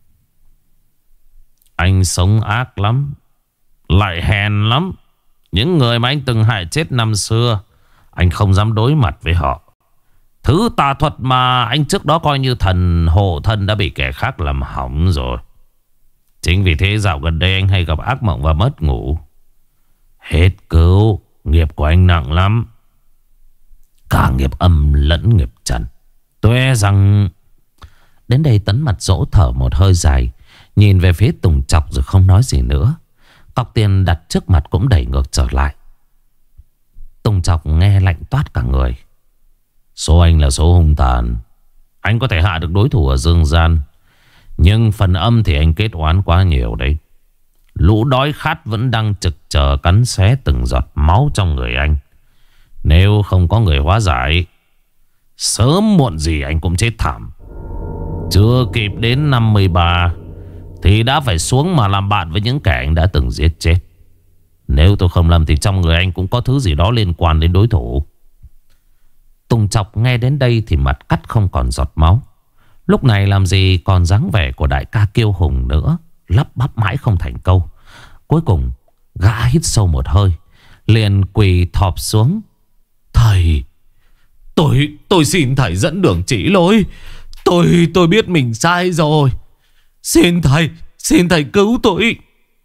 Speaker 1: Anh sống ác lắm, lại hèn lắm. Những người mà anh từng hại chết năm xưa, anh không dám đối mặt với họ. Thứ tà thuật mà anh trước đó coi như thần hộ thân đã bị kẻ khác làm hỏng rồi. Chính vì thế dạo gần đây anh hay gặp ác mộng và mất ngủ. Hết cứu, nghiệp của anh nặng lắm, cả nghiệp âm lẫn nghiệp trần. Tôi e rằng... Đến đây Tấn Mặt Dỗ thở một hơi dài, nhìn về phía Tùng Chọc rồi không nói gì nữa. Cọc tiền đặt trước mặt cũng đẩy ngược trở lại. Tùng Chọc nghe lạnh toát cả người. Số anh là số hung tàn, anh có thể hạ được đối thủ ở dương gian, nhưng phần âm thì anh kết oán quá nhiều đấy. Lũ đói khát vẫn đang trực chờ cắn xé từng giọt máu trong người anh. Nếu không có người hóa giải, sớm muộn gì anh cũng chết thảm. Chưa kịp đến 53 thì đã phải xuống mà làm bạn với những kẻ anh đã từng giết chết. Nếu tôi không làm thì trong người anh cũng có thứ gì đó liên quan đến đối thủ. Tùng Chọc nghe đến đây thì mặt cắt không còn giọt máu. Lúc này làm gì còn dáng vẻ của đại ca kiêu hùng nữa, lắp bắp mãi không thành câu. Cuối cùng gã hít sâu một hơi, liền quỳ thọp xuống. Thầy, tôi xin thầy dẫn đường chỉ lối. Tôi biết mình sai rồi. Xin thầy cứu tôi.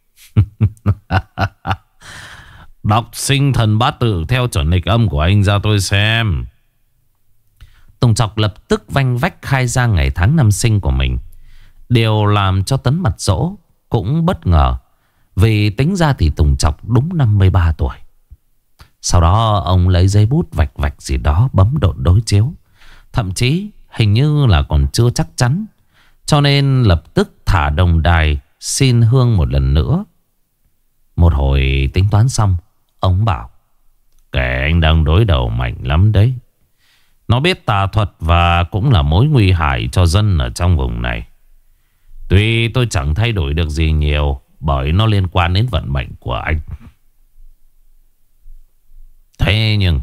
Speaker 1: Đọc sinh thần bát tự theo chuẩn nghịch âm của anh ra tôi xem. Tùng Chọc lập tức vanh vách khai ra ngày tháng năm sinh của mình. Điều làm cho Tấn Mặt Dỗ cũng bất ngờ, vì tính ra thì Tùng Chọc đúng 53 tuổi. Sau đó ông lấy giấy bút vạch vạch gì đó, bấm độn đối chiếu. Thậm chí hình như là còn chưa chắc chắn, cho nên lập tức thả đồng đài xin hương một lần nữa. Một hồi tính toán xong, ông bảo: kẻ anh đang đối đầu mạnh lắm đấy. Nó biết tà thuật và cũng là mối nguy hại cho dân ở trong vùng này. Tuy tôi chẳng thay đổi được gì nhiều, bởi nó liên quan đến vận mệnh của anh. Thế nhưng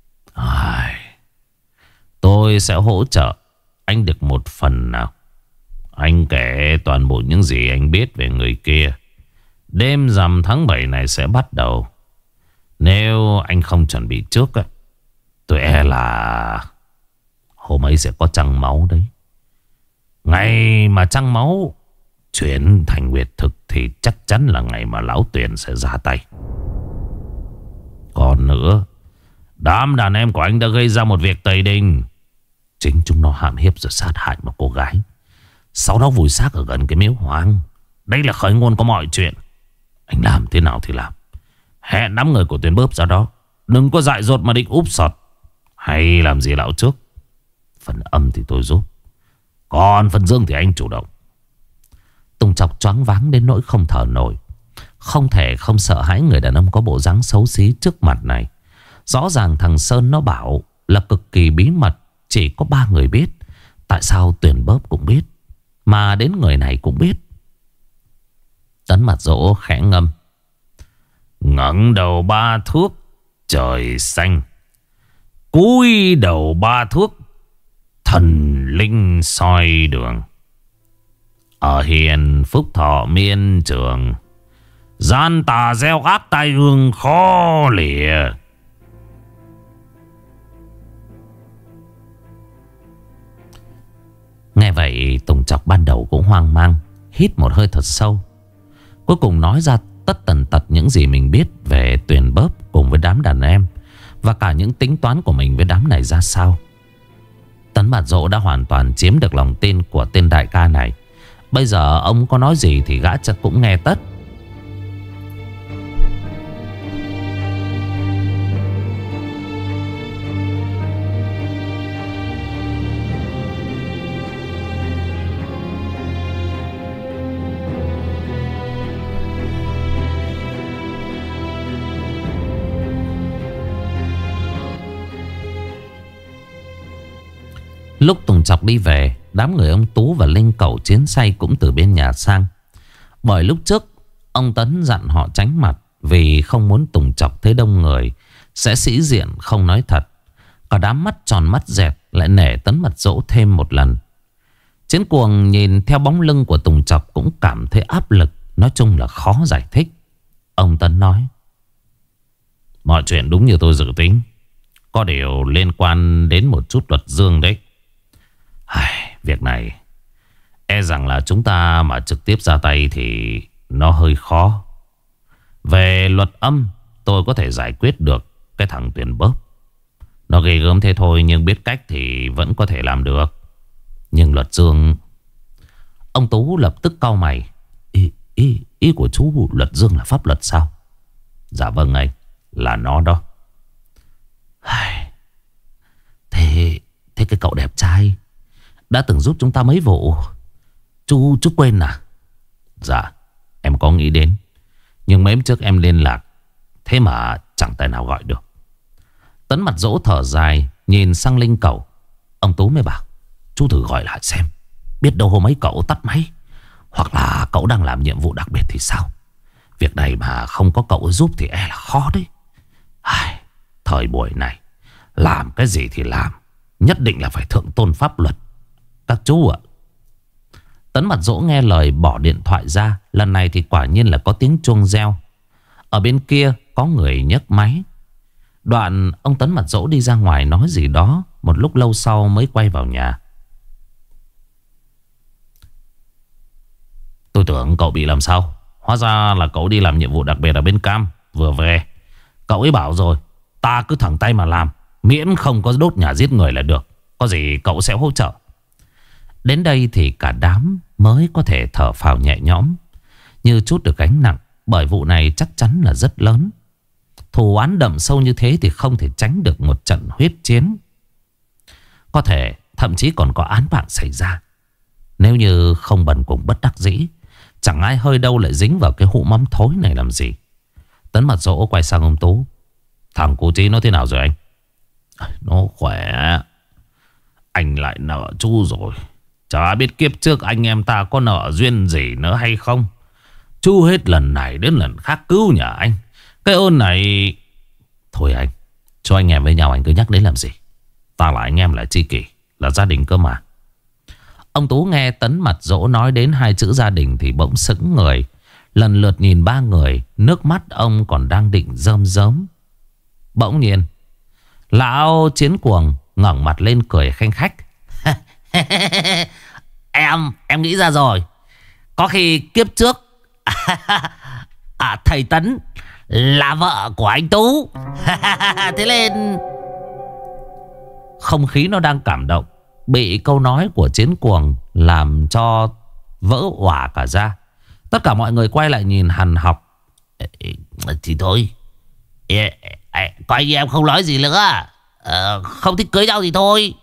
Speaker 1: tôi sẽ hỗ trợ anh được một phần nào. Anh kể toàn bộ những gì anh biết về người kia. Đêm rằm tháng 7 này sẽ bắt đầu. Nếu anh không chuẩn bị trước, tôi e là hôm ấy sẽ có trăng máu đấy. Ngày mà trăng máu chuyển thành nguyệt thực thì chắc chắn là ngày mà lão Tuyền sẽ ra tay. Còn nữa, đám đàn em của anh đã gây ra một việc tày đình. Chính chúng nó hãm hiếp rồi sát hại một cô gái, sau đó vùi xác ở gần cái miếu hoang. Đây là khởi nguồn của mọi chuyện. Anh làm thế nào thì làm. Hẹn đám người của Tuyền Bớp ra đó, đừng có dại dột mà định úp sọt hay làm gì lão trước. Phần âm thì tôi giúp, còn phần dương thì anh chủ động. Tùng Chọc choáng váng đến nỗi không thở nổi. Không thể không sợ hãi người đàn ông có bộ dáng xấu xí trước mặt này. Rõ ràng thằng Sơn nó bảo là cực kỳ bí mật, chỉ có 3 người biết. Tại sao Tuyền Bớp cũng biết, mà đến người này cũng biết? Tấn Mặt Dỗ khẽ ngâm.
Speaker 2: Ngẩng đầu 3 thước trời xanh, cúi đầu 3 thước thần linh soi đường. Ở hiền phúc thọ miên trường, gian tà gieo ác tai ương khó lìa.
Speaker 1: Nghe vậy Tùng Chọc ban đầu cũng hoang mang, hít một hơi thật sâu, cuối cùng nói ra tất tần tật những gì mình biết về Tuyền Bớp cùng với đám đàn em, và cả những tính toán của mình với đám này ra sao. Tấn Mặt Dỗ đã hoàn toàn chiếm được lòng tin của tên đại ca này. Bây giờ ông có nói gì thì gã chắc cũng nghe tất. Lúc Tùng Chọc đi về, đám người ông Tú và Linh Cẩu chiến say cũng từ bên nhà sang. Bởi lúc trước ông Tấn dặn họ tránh mặt, vì không muốn Tùng Chọc thấy đông người sẽ sĩ diện không nói thật. Cả đám mắt tròn mắt dẹt lại nể Tấn Mặt Dỗ thêm một lần. Chiến Cuồng nhìn theo bóng lưng của Tùng Chọc cũng cảm thấy áp lực. Nói chung là khó giải thích. Ông Tấn nói:
Speaker 2: mọi chuyện đúng như tôi dự tính, có điều liên quan đến một chút luật dương đấy. Việc này e rằng là chúng ta mà trực tiếp ra tay thì nó hơi khó. Về luật âm tôi có thể giải quyết được cái thằng Tuyền Bớp. Nó ghê gớm thế thôi, nhưng biết cách thì vẫn có thể làm được. Nhưng luật dương...
Speaker 1: Ông Tú lập tức cau mày. Ý của chú luật dương là pháp luật sao?
Speaker 2: Dạ vâng anh, là nó đó.
Speaker 1: Thế cái cậu đẹp trai đã từng giúp chúng ta mấy vụ, chú quên à?
Speaker 2: Dạ em có nghĩ đến, nhưng mấy hôm trước em liên lạc, thế mà chẳng tài nào gọi được.
Speaker 1: Tấn Mặt Dỗ thở dài, nhìn sang Linh Cẩu. Ông Tú mới bảo: chú thử gọi lại xem, biết đâu hôm ấy cậu tắt máy, hoặc là cậu đang làm nhiệm vụ đặc biệt thì sao? Việc này mà không có cậu giúp thì e là khó đấy.
Speaker 2: Thời buổi này làm cái gì thì làm, nhất định là phải thượng tôn pháp luật các chú ạ.
Speaker 1: Tấn Mặt Dỗ nghe lời bỏ điện thoại ra. Lần này thì quả nhiên là có tiếng chuông reo. Ở bên kia có người nhấc máy. Đoạn ông Tấn Mặt Dỗ đi ra ngoài nói gì đó, một lúc lâu sau mới quay vào nhà.
Speaker 2: Tôi tưởng cậu bị làm sao, hóa ra là cậu đi làm nhiệm vụ đặc biệt ở bên Cam vừa về. Cậu ấy bảo rồi, ta cứ thẳng tay mà làm, miễn không có đốt nhà giết người là được. Có gì cậu sẽ hỗ trợ.
Speaker 1: Đến đây thì cả đám mới có thể thở phào nhẹ nhõm, như chút được gánh nặng. Bởi vụ này chắc chắn là rất lớn. Thù oán đậm sâu như thế thì không thể tránh được một trận huyết chiến. Có thể thậm chí còn có án mạng xảy ra. Nếu như không bần cùng bất đắc dĩ, chẳng ai hơi đâu lại dính vào cái hũ mắm thối này làm gì. Tấn Mặt Dỗ quay sang ông Tú:
Speaker 2: thằng Cú Chí nó thế nào rồi anh? Nó khỏe. Anh lại nợ chú rồi. Chả biết kiếp trước anh em ta có nợ duyên gì nữa hay không. Chú hết lần này đến lần khác cứu nhà anh. Cái ơn này...
Speaker 1: Thôi anh, cho anh em với nhau anh cứ nhắc đến làm gì?
Speaker 2: Ta là anh em, là tri kỷ, là gia đình cơ mà.
Speaker 1: Ông Tú nghe Tấn Mặt Dỗ nói đến hai chữ gia đình thì bỗng sững người. Lần lượt nhìn ba người, nước mắt ông còn đang định rơm rớm. Bỗng nhiên lão Chiến Cuồng ngẩng mặt lên cười khanh khách. Em nghĩ ra rồi. Có khi kiếp trước thầy Tấn là vợ của anh Tú. Thế nên không khí nó đang cảm động, bị câu nói của Chiến Cuồng làm cho vỡ òa cả ra. Tất cả mọi người quay lại nhìn hằn học. Thì thôi, có anh em không nói gì nữa. Không thích cưới nhau thì thôi.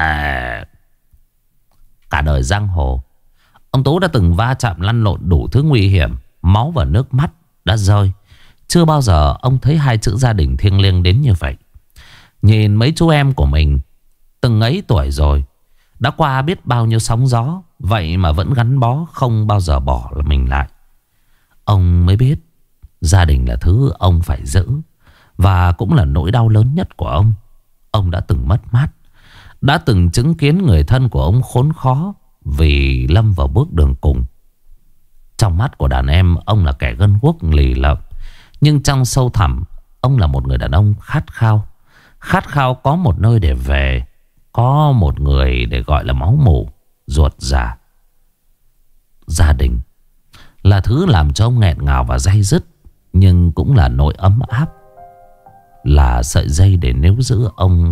Speaker 1: Cả đời giang hồ, ông Tú đã từng va chạm lăn lộn đủ thứ nguy hiểm. Máu và nước mắt đã rơi. Chưa bao giờ ông thấy hai chữ gia đình thiêng liêng đến như vậy. Nhìn mấy chú em của mình, từng ấy tuổi rồi, đã qua biết bao nhiêu sóng gió, vậy mà vẫn gắn bó, không bao giờ bỏ mình lại. Ông mới biết gia đình là thứ ông phải giữ, và cũng là nỗi đau lớn nhất của ông. Ông đã từng mất mát, đã từng chứng kiến người thân của ông khốn khó vì lâm vào bước đường cùng. Trong mắt của đàn em, ông là kẻ gân guốc lì lợm, nhưng trong sâu thẳm, ông là một người đàn ông khát khao. Khát khao có một nơi để về, có một người để gọi là máu mủ, ruột già. Gia đình là thứ làm cho ông nghẹn ngào và day dứt, nhưng cũng là nỗi ấm áp, là sợi dây để níu giữ ông.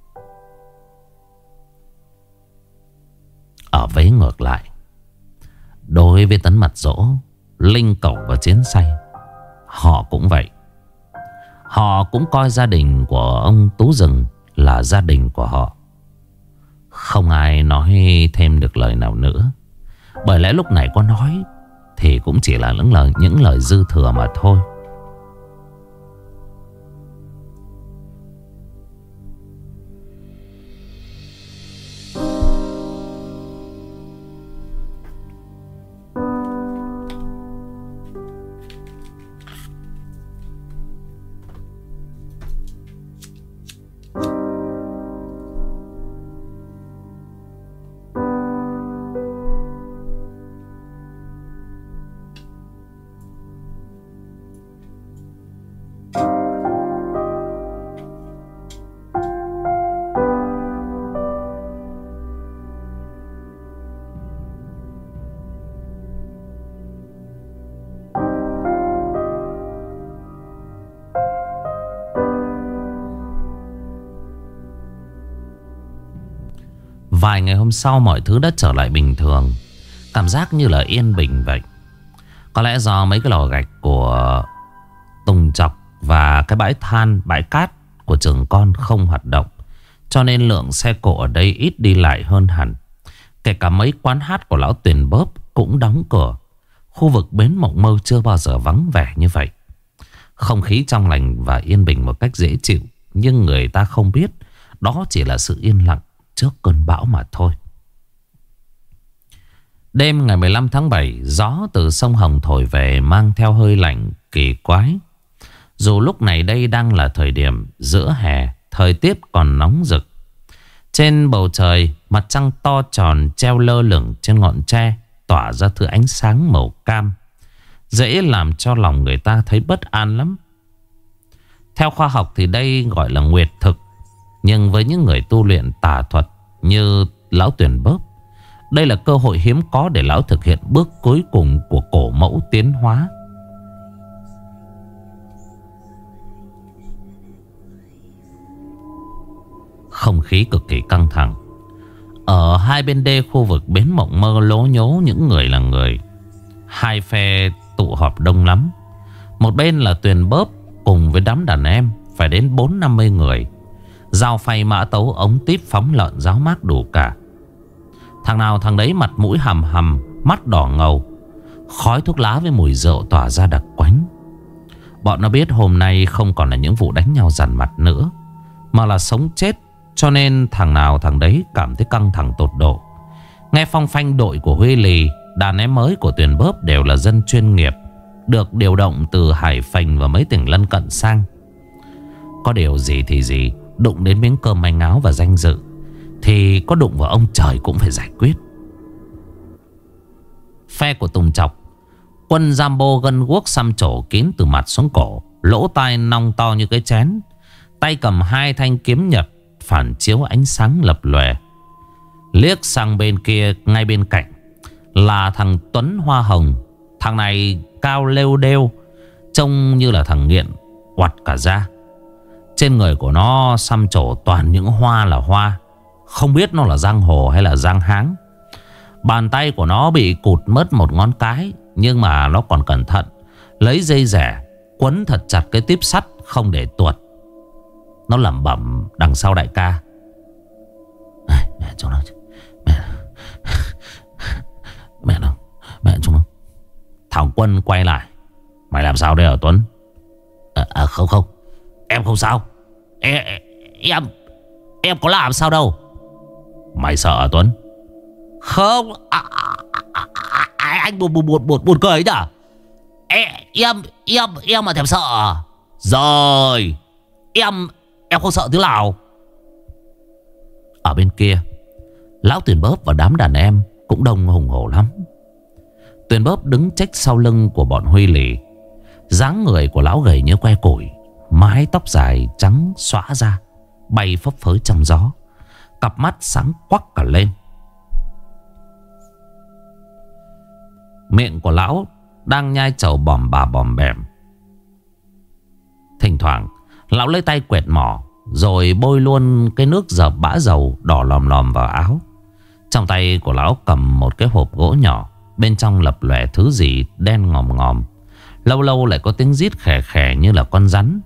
Speaker 1: Ở vế ngược lại, đối với Tấn Mặt Dỗ, Linh Cẩu và Chiến Say, họ cũng vậy. Họ cũng coi gia đình của ông Tú Rừng là gia đình của họ. Không ai nói thêm được lời nào nữa, bởi lẽ lúc này có nói thì cũng chỉ là những lời dư thừa mà thôi. Vài ngày hôm sau mọi thứ đã trở lại bình thường, cảm giác như là yên bình vậy. Có lẽ do mấy cái lò gạch của Tùng Chọc và cái bãi than, bãi cát của Trường Con không hoạt động, cho nên lượng xe cộ ở đây ít đi lại hơn hẳn. Kể cả mấy quán hát của lão Tuyền Bóp cũng đóng cửa. Khu vực bến Mộng Mơ chưa bao giờ vắng vẻ như vậy. Không khí trong lành và yên bình một cách dễ chịu, nhưng người ta không biết đó chỉ là sự yên lặng trước cơn bão mà thôi. Đêm ngày 15 tháng 7, gió từ sông Hồng thổi về mang theo hơi lạnh kỳ quái. Dù lúc này đây đang là thời điểm giữa hè, thời tiết còn nóng rực. Trên bầu trời, mặt trăng to tròn treo lơ lửng trên ngọn tre, tỏa ra thứ ánh sáng màu cam, dễ làm cho lòng người ta thấy bất an lắm. Theo khoa học thì đây gọi là nguyệt thực, nhưng với những người tu luyện tà thuật như lão Tuyền Bóp, đây là cơ hội hiếm có để lão thực hiện bước cuối cùng của cổ mẫu tiến hóa. Không khí cực kỳ căng thẳng. Ở hai bên đê khu vực bến Mộng Mơ lố nhố những người là người. Hai phe tụ họp đông lắm. Một bên là Tuyền Bóp cùng với đám đàn em phải đến 40-50 người. Dao phay mã tấu ống típ phóng lợn giáo mát đủ cả. Thằng nào thằng đấy mặt mũi hầm hầm, mắt đỏ ngầu. Khói thuốc lá với mùi rượu tỏa ra đặc quánh. Bọn nó biết hôm nay không còn là những vụ đánh nhau dằn mặt nữa, mà là sống chết. Cho nên thằng nào thằng đấy cảm thấy căng thẳng tột độ. Nghe phong phanh đội của Huy Lì, đàn em mới của Tuyền Bóp đều là dân chuyên nghiệp, được điều động từ Hải Phành và mấy tỉnh lân cận sang. Có điều gì thì gì, đụng đến miếng cơm manh áo và danh dự thì có đụng vào ông trời cũng phải giải quyết. Phe của Tùng Chọc, quân Rambo gân guốc xăm trổ kín từ mặt xuống cổ, lỗ tai nong to như cái chén, tay cầm hai thanh kiếm nhật phản chiếu ánh sáng lập lòe. Liếc sang bên kia ngay bên cạnh là thằng Tuấn Hoa Hồng. Thằng này cao lêu đêu, trông như là thằng nghiện oặt cả da. Trên người của nó xăm trổ toàn những hoa là hoa, không biết nó là giang hồ hay là giang háng. Bàn tay của nó bị cụt mất một ngón cái, nhưng mà nó còn cẩn thận, lấy dây rẻ quấn thật chặt cái típ sắt không để tuột. Nó lẩm bẩm đằng sau đại ca: Mẹ chúng nó, mẹ chúng nó. Thảo Quân quay lại: Mày làm sao đây hả Tuấn? Không, em không sao. Em có làm sao đâu. Mày sợ hả Tuấn? Không, anh buồn cười ấy nhỉ?
Speaker 2: Em mà thèm sợ à? Rồi Em không sợ thứ nào.
Speaker 1: Ở bên kia, lão Tuyền Bóp và đám đàn em cũng đông hùng hổ lắm. Tuyền Bóp đứng chếch sau lưng của bọn Huy Lì. Dáng người của lão gầy như que củi, mái tóc dài trắng xõa ra, bay phấp phới trong gió. Cặp mắt sáng quắc cả lên. Miệng của lão đang nhai trầu bòm bà bòm bèm. Thỉnh thoảng lão lấy tay quẹt mỏ, rồi bôi luôn cái nước dập bã dầu đỏ lòm lòm vào áo. Trong tay của lão cầm một cái hộp gỗ nhỏ, bên trong lập lòe thứ gì đen ngòm ngòm. Lâu lâu lại có tiếng rít khè khè như là con rắn.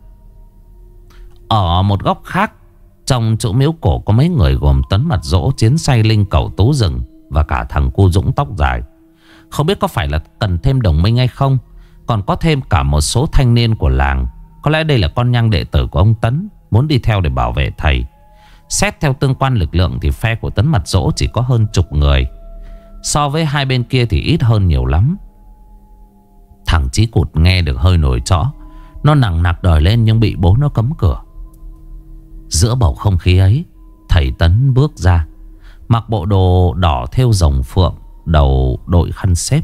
Speaker 1: Ở một góc khác, trong chỗ miếu cổ có mấy người gồm Tấn Mặt Dỗ, Chiến Say, Linh Cẩu, Tú Rừng và cả thằng Cu Dũng tóc dài. Không biết có phải là cần thêm đồng minh hay không, còn có thêm cả một số thanh niên của làng. Có lẽ đây là con nhang đệ tử của ông Tấn, muốn đi theo để bảo vệ thầy. Xét theo tương quan lực lượng thì phe của Tấn Mặt Dỗ chỉ có hơn chục người, so với hai bên kia thì ít hơn nhiều lắm. Thằng Chí Cụt nghe được hơi nổi trõ. Nó nằng nặc đòi lên nhưng bị bố nó cấm cửa. Giữa bầu không khí ấy, thầy Tấn bước ra, mặc bộ đồ đỏ thêu rồng phượng, đầu đội khăn xếp.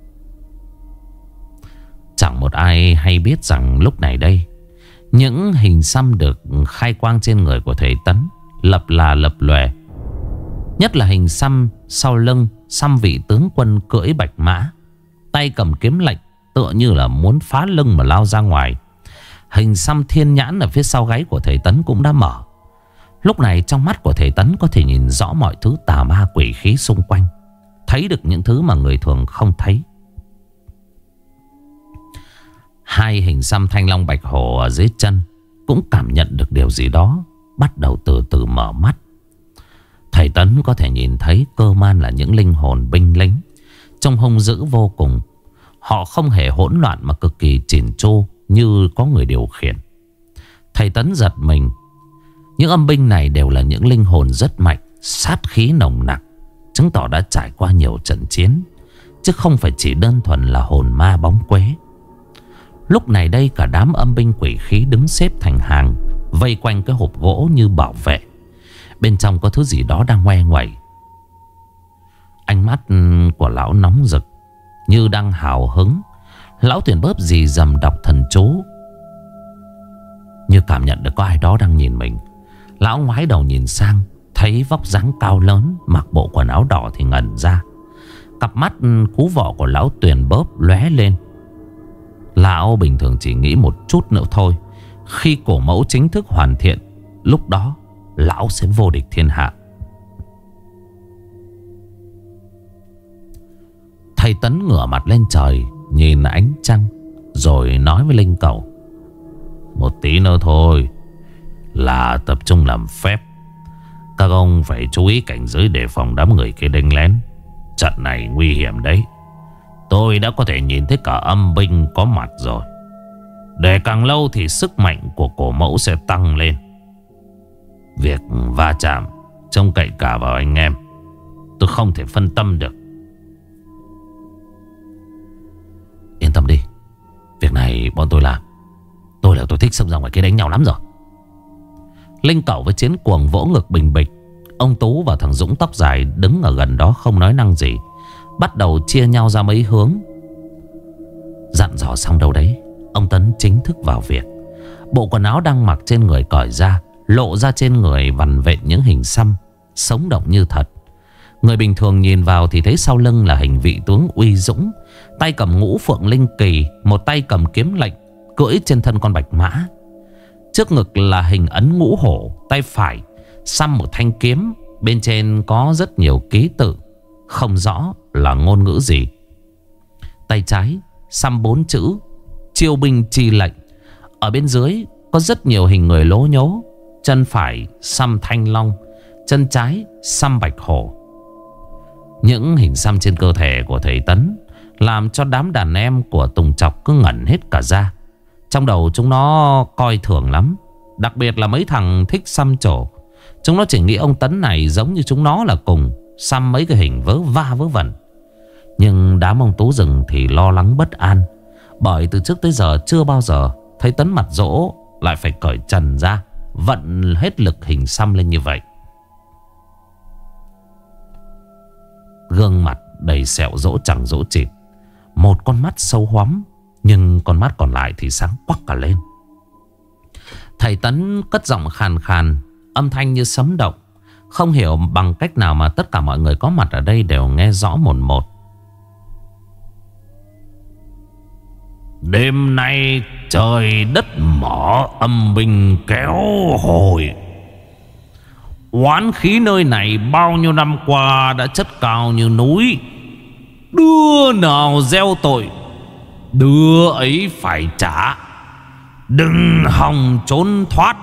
Speaker 1: Chẳng một ai hay biết rằng lúc này đây, những hình xăm được khai quang trên người của thầy Tấn lập là lập lòe. Nhất là hình xăm sau lưng, xăm vị tướng quân cưỡi bạch mã, tay cầm kiếm lệnh, tựa như là muốn phá lưng mà lao ra ngoài. Hình xăm thiên nhãn ở phía sau gáy của thầy Tấn cũng đã mở. Lúc này trong mắt của thầy Tấn có thể nhìn rõ mọi thứ tà ma quỷ khí xung quanh, thấy được những thứ mà người thường không thấy. Hai hình xăm thanh long bạch hổ ở dưới chân cũng cảm nhận được điều gì đó, bắt đầu từ từ mở mắt. Thầy Tấn có thể nhìn thấy cơ man là những linh hồn binh lính, trông hung dữ vô cùng. Họ không hề hỗn loạn mà cực kỳ chỉn chu, như có người điều khiển. Thầy Tấn giật mình. Những âm binh này đều là những linh hồn rất mạnh, sát khí nồng nặc, chứng tỏ đã trải qua nhiều trận chiến, chứ không phải chỉ đơn thuần là hồn ma bóng quế. Lúc này đây cả đám âm binh quỷ khí đứng xếp thành hàng, vây quanh cái hộp gỗ như bảo vệ. Bên trong có thứ gì đó đang ngoe nguẩy. Ánh mắt của lão nóng rực, như đang hào hứng. Lão Tuyền Bóp rì rầm đọc thần chú, như cảm nhận được có ai đó đang nhìn mình. Lão ngoái đầu nhìn sang, thấy vóc dáng cao lớn, mặc bộ quần áo đỏ thì ngẩn ra. Cặp mắt cú vọ của lão Tuyền Bóp lóe lên. Lão bình thường chỉ nghĩ một chút nữa thôi, khi cổ mẫu chính thức hoàn thiện, lúc đó lão sẽ vô địch thiên hạ. Thầy Tấn ngửa mặt lên trời, nhìn ánh trăng, rồi nói với Linh Cẩu: một tí nữa thôi là tập trung làm phép. Các ông phải chú ý cảnh giới đề phòng đám người kia đánh lén. Trận này nguy hiểm đấy. Tôi đã có thể nhìn thấy cả âm binh có mặt rồi. Để càng lâu thì sức mạnh của cổ mẫu sẽ tăng lên. Việc va chạm trông cậy cả vào anh em, tôi không thể phân tâm được. Yên tâm đi, việc này bọn tôi làm. Tôi thích xông ra ngoài kia đánh nhau lắm rồi. Linh Cẩu với Chiến Cuồng vỗ ngực bình bịch. Ông Tú và thằng Dũng tóc dài đứng ở gần đó không nói năng gì, bắt đầu chia nhau ra mấy hướng. Dặn dò xong đâu đấy, ông Tấn chính thức vào việc. Bộ quần áo đang mặc trên người cởi ra, lộ ra trên người vằn vện những hình xăm sống động như thật. Người bình thường nhìn vào thì thấy sau lưng là hình vị tướng uy dũng, tay cầm ngũ phượng linh kỳ, một tay cầm kiếm lệnh, cưỡi trên thân con bạch mã. Trước ngực là hình ấn ngũ hổ, tay phải xăm một thanh kiếm, bên trên có rất nhiều ký tự, không rõ là ngôn ngữ gì. Tay trái xăm 4 chữ chiêu binh chi lệnh. Ở bên dưới có rất nhiều hình người lố nhố. Chân phải xăm thanh long, chân trái xăm bạch hổ. Những hình xăm trên cơ thể của thầy Tấn làm cho đám đàn em của Tùng Chọc cứ ngẩn hết cả ra. Trong đầu chúng nó coi thường lắm, đặc biệt là mấy thằng thích xăm trổ. Chúng nó chỉ nghĩ ông Tấn này giống như chúng nó là cùng xăm mấy cái hình vớ va vớ vẩn. Nhưng đám ông Tú Rừng thì lo lắng bất an, Bởi từ trước tới giờ chưa bao giờ thấy Tấn mặt dỗ lại phải cởi trần ra, vận hết lực hình xăm lên như vậy. Gương mặt đầy sẹo rỗ chẳng rỗ chịt, một con mắt sâu hoắm, nhưng con mắt còn lại thì sáng quắc cả lên. Thầy Tấn cất giọng khàn khàn, âm thanh như sấm động. Không hiểu bằng cách nào mà tất cả mọi người có mặt ở đây đều nghe rõ mồn một.
Speaker 2: Đêm nay trời đất mở, âm binh kéo hồi. Oán khí nơi này bao nhiêu năm qua đã chất cao như núi. Đứa nào gieo tội, đứa ấy phải trả. Đừng hòng trốn thoát.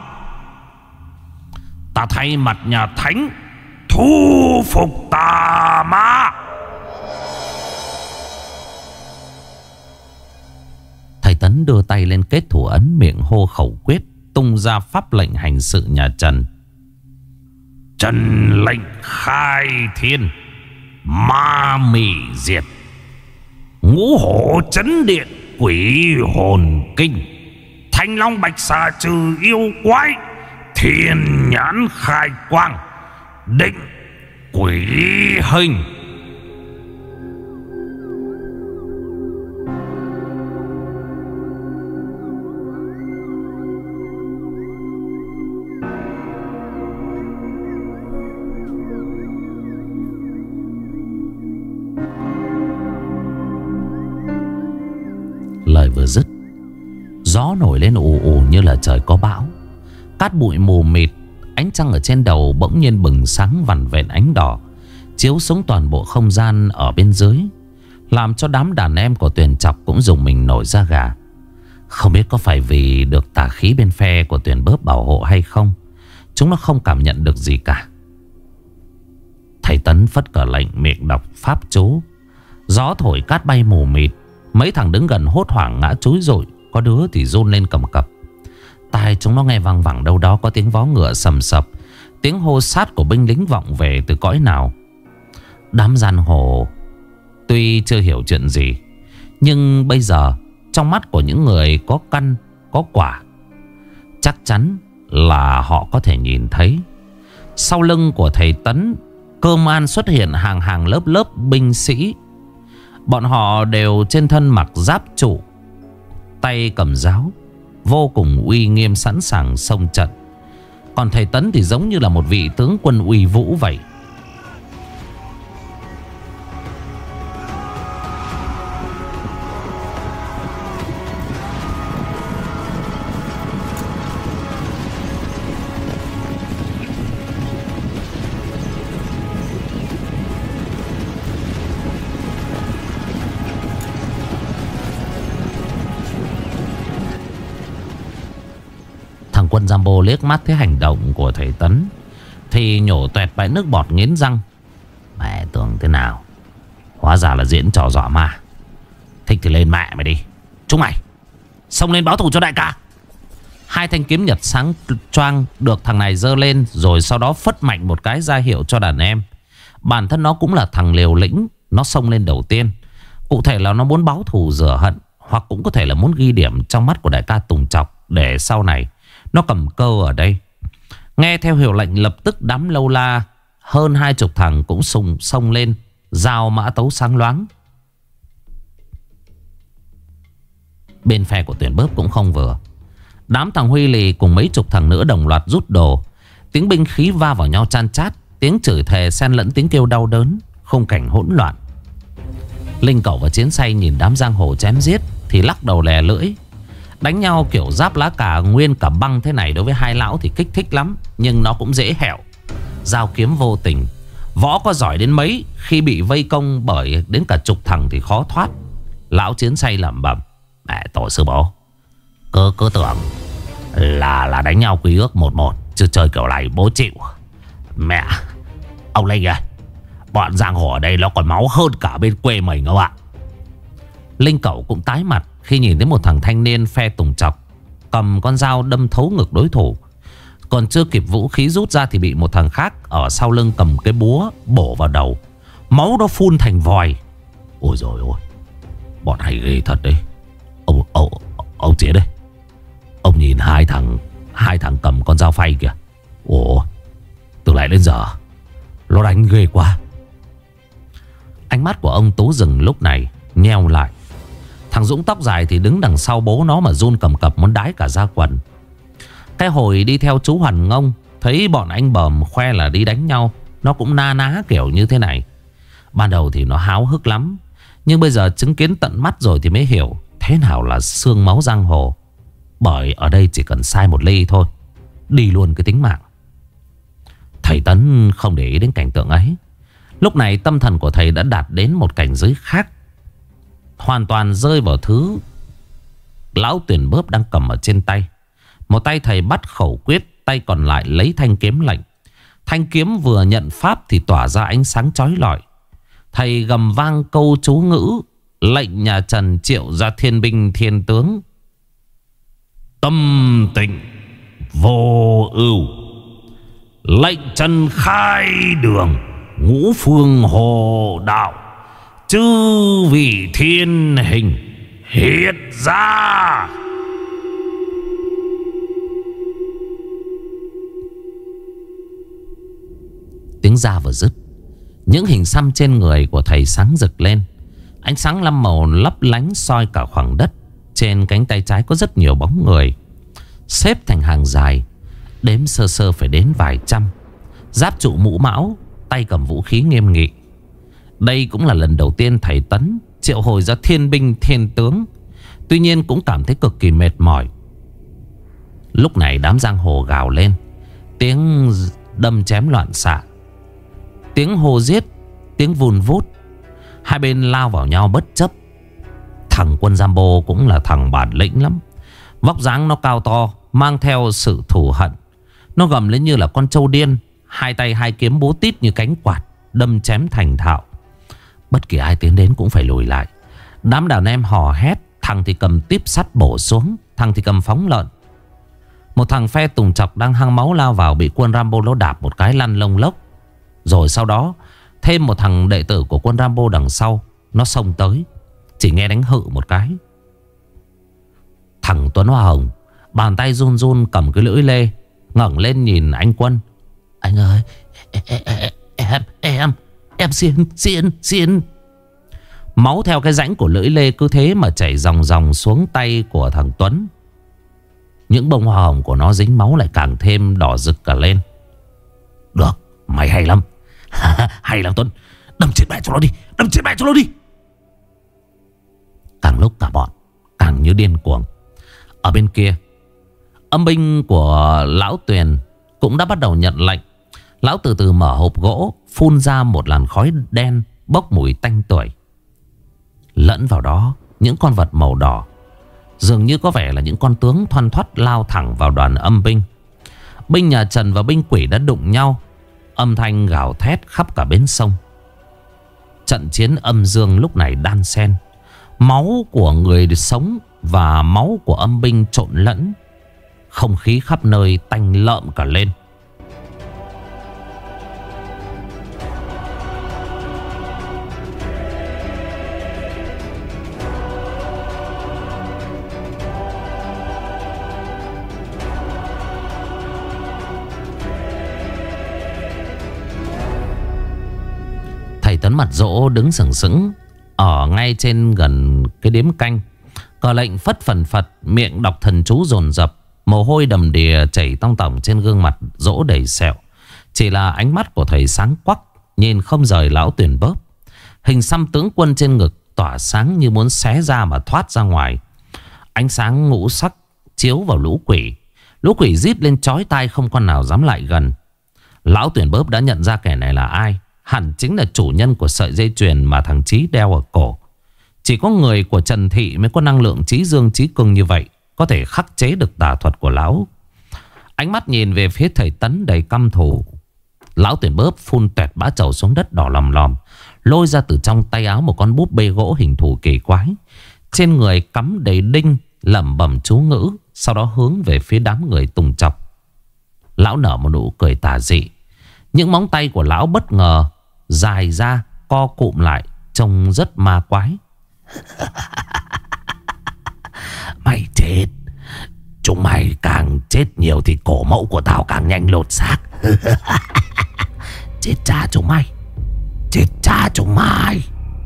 Speaker 2: Ta thay mặt nhà Thánh thu phục tà ma.
Speaker 1: Thầy Tấn đưa tay lên kết thủ ấn, miệng hô khẩu quyết, tung ra pháp lệnh hành sự nhà Trần.
Speaker 2: Trần lệnh khai thiên, ma mị diệt. Ngũ hổ chấn điện, quỷ hồn kinh. Thanh long bạch xà trừ yêu quái. Thiên nhãn khai quang, định quỷ hình.
Speaker 1: Lời vừa dứt, gió nổi lên ù ù như là trời có bão. Cát bụi mù mịt, ánh trăng ở trên đầu bỗng nhiên bừng sáng vằn vện ánh đỏ, chiếu xuống toàn bộ không gian ở bên dưới, làm cho đám đàn em của Tuyền Chọc cũng rùng mình nổi da gà. Không biết có phải vì được tà khí bên phe của Tuyền Bớp bảo hộ hay không, chúng nó không cảm nhận được gì cả. Thầy Tấn phất cờ lệnh, miệng đọc pháp chú. Gió thổi cát bay mù mịt. Mấy thằng đứng gần hốt hoảng ngã chúi rụi, có đứa thì run lên cầm cập. Tai chúng nó nghe văng vẳng đâu đó có tiếng vó ngựa sầm sập, tiếng hô sát của binh lính vọng về từ cõi nào. Đám giang hồ tuy chưa hiểu chuyện gì, nhưng bây giờ trong mắt của những người có căn có quả, chắc chắn là họ có thể nhìn thấy. Sau lưng của thầy Tấn, Cơm An xuất hiện hàng hàng lớp lớp binh sĩ. Bọn họ đều trên thân mặc giáp trụ, tay cầm giáo, vô cùng uy nghiêm sẵn sàng xông trận. Còn thầy Tấn thì giống như là một vị tướng quân uy vũ vậy. Quân Rambo liếc mắt thấy hành động của thầy Tấn thì nhổ toẹt bãi nước bọt nghiến răng. Mẹ tưởng thế nào, hóa ra là diễn trò dọa ma. Thích thì lên mẹ mày đi, chúng mày xông lên báo thù cho đại ca. Hai thanh kiếm nhật sáng choang được thằng này giơ lên, rồi sau đó phất mạnh một cái ra hiệu cho đàn em. Bản thân nó cũng là thằng liều lĩnh, nó xông lên đầu tiên. Cụ thể là nó muốn báo thù rửa hận, hoặc cũng có thể là muốn ghi điểm trong mắt của đại ca Tùng Chọc, để sau này nó cầm cơ ở đây. Nghe theo hiệu lệnh, lập tức đám lâu la hơn 20 thằng cũng xông lên, dao mã tấu sáng loáng. Bên phe của Tuyền Bớp cũng không vừa. Đám thằng Huy Lì cùng mấy chục thằng nữa đồng loạt rút đồ. Tiếng binh khí va vào nhau chan chát, tiếng chửi thề xen lẫn tiếng kêu đau đớn, khung cảnh hỗn loạn. Linh Cẩu và Chiến Say nhìn đám giang hồ chém giết thì lắc đầu lè lưỡi. Đánh nhau kiểu giáp lá cà nguyên cả băng thế này đối với hai lão thì kích thích lắm, nhưng nó cũng dễ hẹo. Dao kiếm vô tình, võ có giỏi đến mấy, khi bị vây công bởi đến cả chục thằng thì khó thoát. Lão Chiến Say lẩm bẩm: mẹ tổ sư bố, cứ tưởng là đánh nhau quy ước 1-1, chứ chơi kiểu này bố chịu. Mẹ, ông Linh ơi, bọn giang hồ ở đây nó còn máu hơn cả bên quê mình không ạ? Linh Cẩu cũng tái mặt khi nhìn thấy một thằng thanh niên phe Tùng Chọc cầm con dao đâm thấu ngực đối thủ. Còn chưa kịp vũ khí rút ra thì bị một thằng khác ở sau lưng cầm cái búa bổ vào đầu. Máu nó phun thành vòi. Ôi dồi ôi, bọn này ghê thật đấy.
Speaker 2: Ông Chiến đây. Ông nhìn hai thằng cầm con dao phay kìa. Ủa, từ lại đến giờ nó đánh ghê quá.
Speaker 1: Ánh mắt của ông Tú Rừng lúc này nheo lại. Thằng Dũng tóc dài thì đứng đằng sau bố nó mà run cầm cập muốn đái cả da quần. Cái hồi đi theo chú Hoàn Ngông, thấy bọn anh bờm khoe là đi đánh nhau, nó cũng na ná kiểu như thế này. Ban đầu thì nó háo hức lắm, nhưng bây giờ chứng kiến tận mắt rồi thì mới hiểu thế nào là xương máu giang hồ. Bởi ở đây chỉ cần sai một ly thôi, đi luôn cái tính mạng. Thầy Tấn không để ý đến cảnh tượng ấy. Lúc này tâm thần của thầy đã đạt đến một cảnh giới khác, hoàn toàn rơi vào thứ lão Tuyển Bớp đang cầm ở trên tay. Một tay thầy bắt khẩu quyết, tay còn lại lấy thanh kiếm lệnh. Thanh kiếm vừa nhận pháp thì tỏa ra ánh sáng chói lọi. Thầy gầm vang câu chú ngữ, lệnh nhà Trần triệu ra thiên binh thiên tướng.
Speaker 2: Tâm tịnh vô ưu, lệnh Trần khai đường, ngũ phương hộ đạo, chư vị thiên hình hiện ra.
Speaker 1: Tiếng ra vừa dứt, những hình xăm trên người của thầy sáng rực lên. Ánh sáng lam màu lấp lánh soi cả khoảng đất. Trên cánh tay trái có rất nhiều bóng người xếp thành hàng dài, đếm sơ sơ phải đến vài trăm. Giáp trụ mũ mão, tay cầm vũ khí nghiêm nghị. Đây cũng là lần đầu tiên thầy Tấn triệu hồi ra thiên binh thiên tướng. Tuy nhiên cũng cảm thấy cực kỳ mệt mỏi. Lúc này đám giang hồ gào lên, tiếng đâm chém loạn xạ, tiếng hô giết, tiếng vun vút. Hai bên lao vào nhau bất chấp. Thằng quân Rambo cũng là thằng bản lĩnh lắm. Vóc dáng nó cao to, mang theo sự thù hận. Nó gầm lên như là con trâu điên, hai tay hai kiếm búa tít như cánh quạt, đâm chém thành thạo. Bất kỳ ai tiến đến cũng phải lùi lại. Đám đàn em hò hét. Thằng thì cầm típ sắt bổ xuống, thằng thì cầm phóng lợn. Một thằng phe Tùng Chọc đang hăng máu lao vào, bị quân Rambo nó đạp một cái lăn lông lốc. Rồi sau đó thêm một thằng đệ tử của quân Rambo đằng sau, nó xông tới, chỉ nghe đánh hự một cái. Thằng Tuấn Hoa Hồng bàn tay run run cầm cái lưỡi lê, ngẩng lên nhìn anh Quân. Anh ơi, em xin. Máu theo cái rãnh của lưỡi lê cứ thế mà chảy ròng ròng xuống tay của thằng Tuấn. Những bông hoa hồng của nó dính máu lại càng thêm đỏ rực cả lên. Được, mày hay lắm. Hay lắm Tuấn. Đâm chết mẹ cho nó đi. Càng lúc cả bọn càng như điên cuồng. Ở bên kia, âm binh của lão Tuyền cũng đã bắt đầu nhận lệnh. Lão từ từ mở hộp gỗ, phun ra một làn khói đen bốc mùi tanh tưởi. Lẫn vào đó những con vật màu đỏ, dường như có vẻ là những con tướng thoăn thoắt lao thẳng vào đoàn âm binh. Binh nhà Trần và binh Quỷ đã đụng nhau, âm thanh gào thét khắp cả bến sông. Trận chiến âm dương lúc này đan xen, máu của người sống và máu của âm binh trộn lẫn. Không khí khắp nơi tanh lợm cả lên. Thầy Tấn mặt dỗ đứng sừng sững ở ngay trên gần cái điếm canh. Cờ lệnh phất phần phật, miệng đọc thần chú dồn dập. Mồ hôi đầm đìa chảy tong tỏng trên gương mặt dỗ đầy sẹo. Chỉ là ánh mắt của thầy sáng quắc, nhìn không rời lão Tuyển Bớp. Hình xăm tướng quân trên ngực tỏa sáng như muốn xé ra mà thoát ra ngoài. Ánh sáng ngũ sắc chiếu vào lũ quỷ. Lũ quỷ rít lên chói tai, không con nào dám lại gần. Lão Tuyển Bớp đã nhận ra kẻ này là ai. Hẳn chính là chủ nhân của sợi dây chuyền mà thằng Chí đeo ở cổ. Chỉ có người của Trần Thị mới có năng lượng trí dương trí cương như vậy, có thể khắc chế được tà thuật của lão. Ánh mắt nhìn về phía thầy Tấn đầy căm thù. Lão Tuyển Bớp phun toẹt bã trầu xuống đất đỏ lòm lòm, lôi ra từ trong tay áo một con búp bê gỗ hình thù kỳ quái. Trên người cắm đầy đinh, lẩm bẩm chú ngữ. Sau đó hướng về phía đám người Tùng Chọc. Lão nở một nụ cười tà dị. Những móng tay của lão bất ngờ dài ra, co cụm lại, trông rất ma quái.
Speaker 2: Chúng mày càng chết nhiều thì cổ mẫu của tao càng nhanh lột xác. Chết cha chúng mày. Chết cha chúng mày.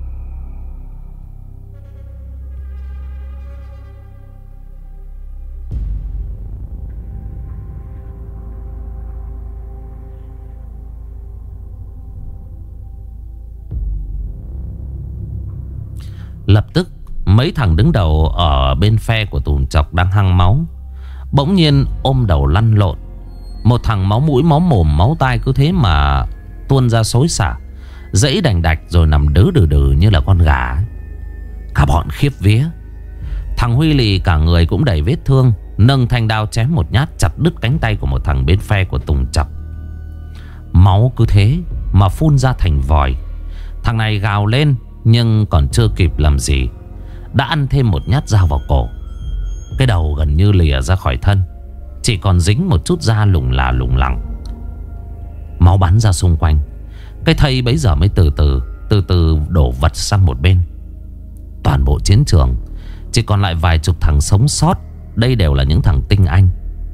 Speaker 1: Lập tức mấy thằng đứng đầu ở bên phe của Tùn Chọc đang hăng máu bỗng nhiên ôm đầu lăn lộn. Một thằng máu mũi máu mồm máu tai cứ thế mà tuôn ra xối xả, dãy đành đạch rồi nằm đứ đừ đừ như là con gà. Cả bọn khiếp vía. Thằng Huy lì cả người cũng đầy vết thương, nâng thanh đao chém một nhát chặt đứt cánh tay của một thằng bên phe của Tùng Chọc. Máu cứ thế mà phun ra thành vòi. Thằng này gào lên nhưng còn chưa kịp làm gì đã ăn thêm một nhát dao vào cổ. Cái đầu gần như lìa ra khỏi thân, chỉ còn dính một chút da lủng là lủng lẳng. Máu bắn ra xung quanh. Cái thây bấy giờ mới từ từ đổ vật sang một bên. Toàn bộ chiến trường chỉ còn lại vài chục thằng sống sót. Đây đều là những thằng tinh anh.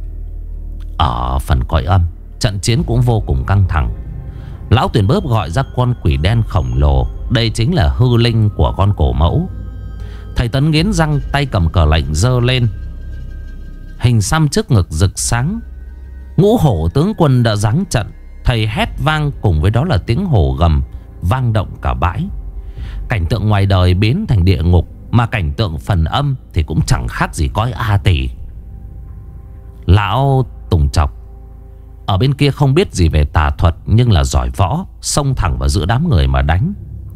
Speaker 1: Ở phần cõi âm, trận chiến cũng vô cùng căng thẳng. Lão Tuyền Bớp gọi ra con quỷ đen khổng lồ. Đây chính là hư linh của con cổ mẫu. Thầy Tấn nghiến răng, tay cầm cờ lệnh giơ lên. Hình xăm trước ngực rực sáng. Ngũ hổ tướng quân đã giáng trận. Thầy hét vang, cùng với đó là tiếng hổ gầm vang động cả bãi. Cảnh tượng ngoài đời biến thành địa ngục, mà cảnh tượng phần âm thì cũng chẳng khác gì cõi A Tỳ. Lão Tùng Chọc ở bên kia không biết gì về tà thuật, nhưng là giỏi võ, xông thẳng vào giữa đám người mà đánh.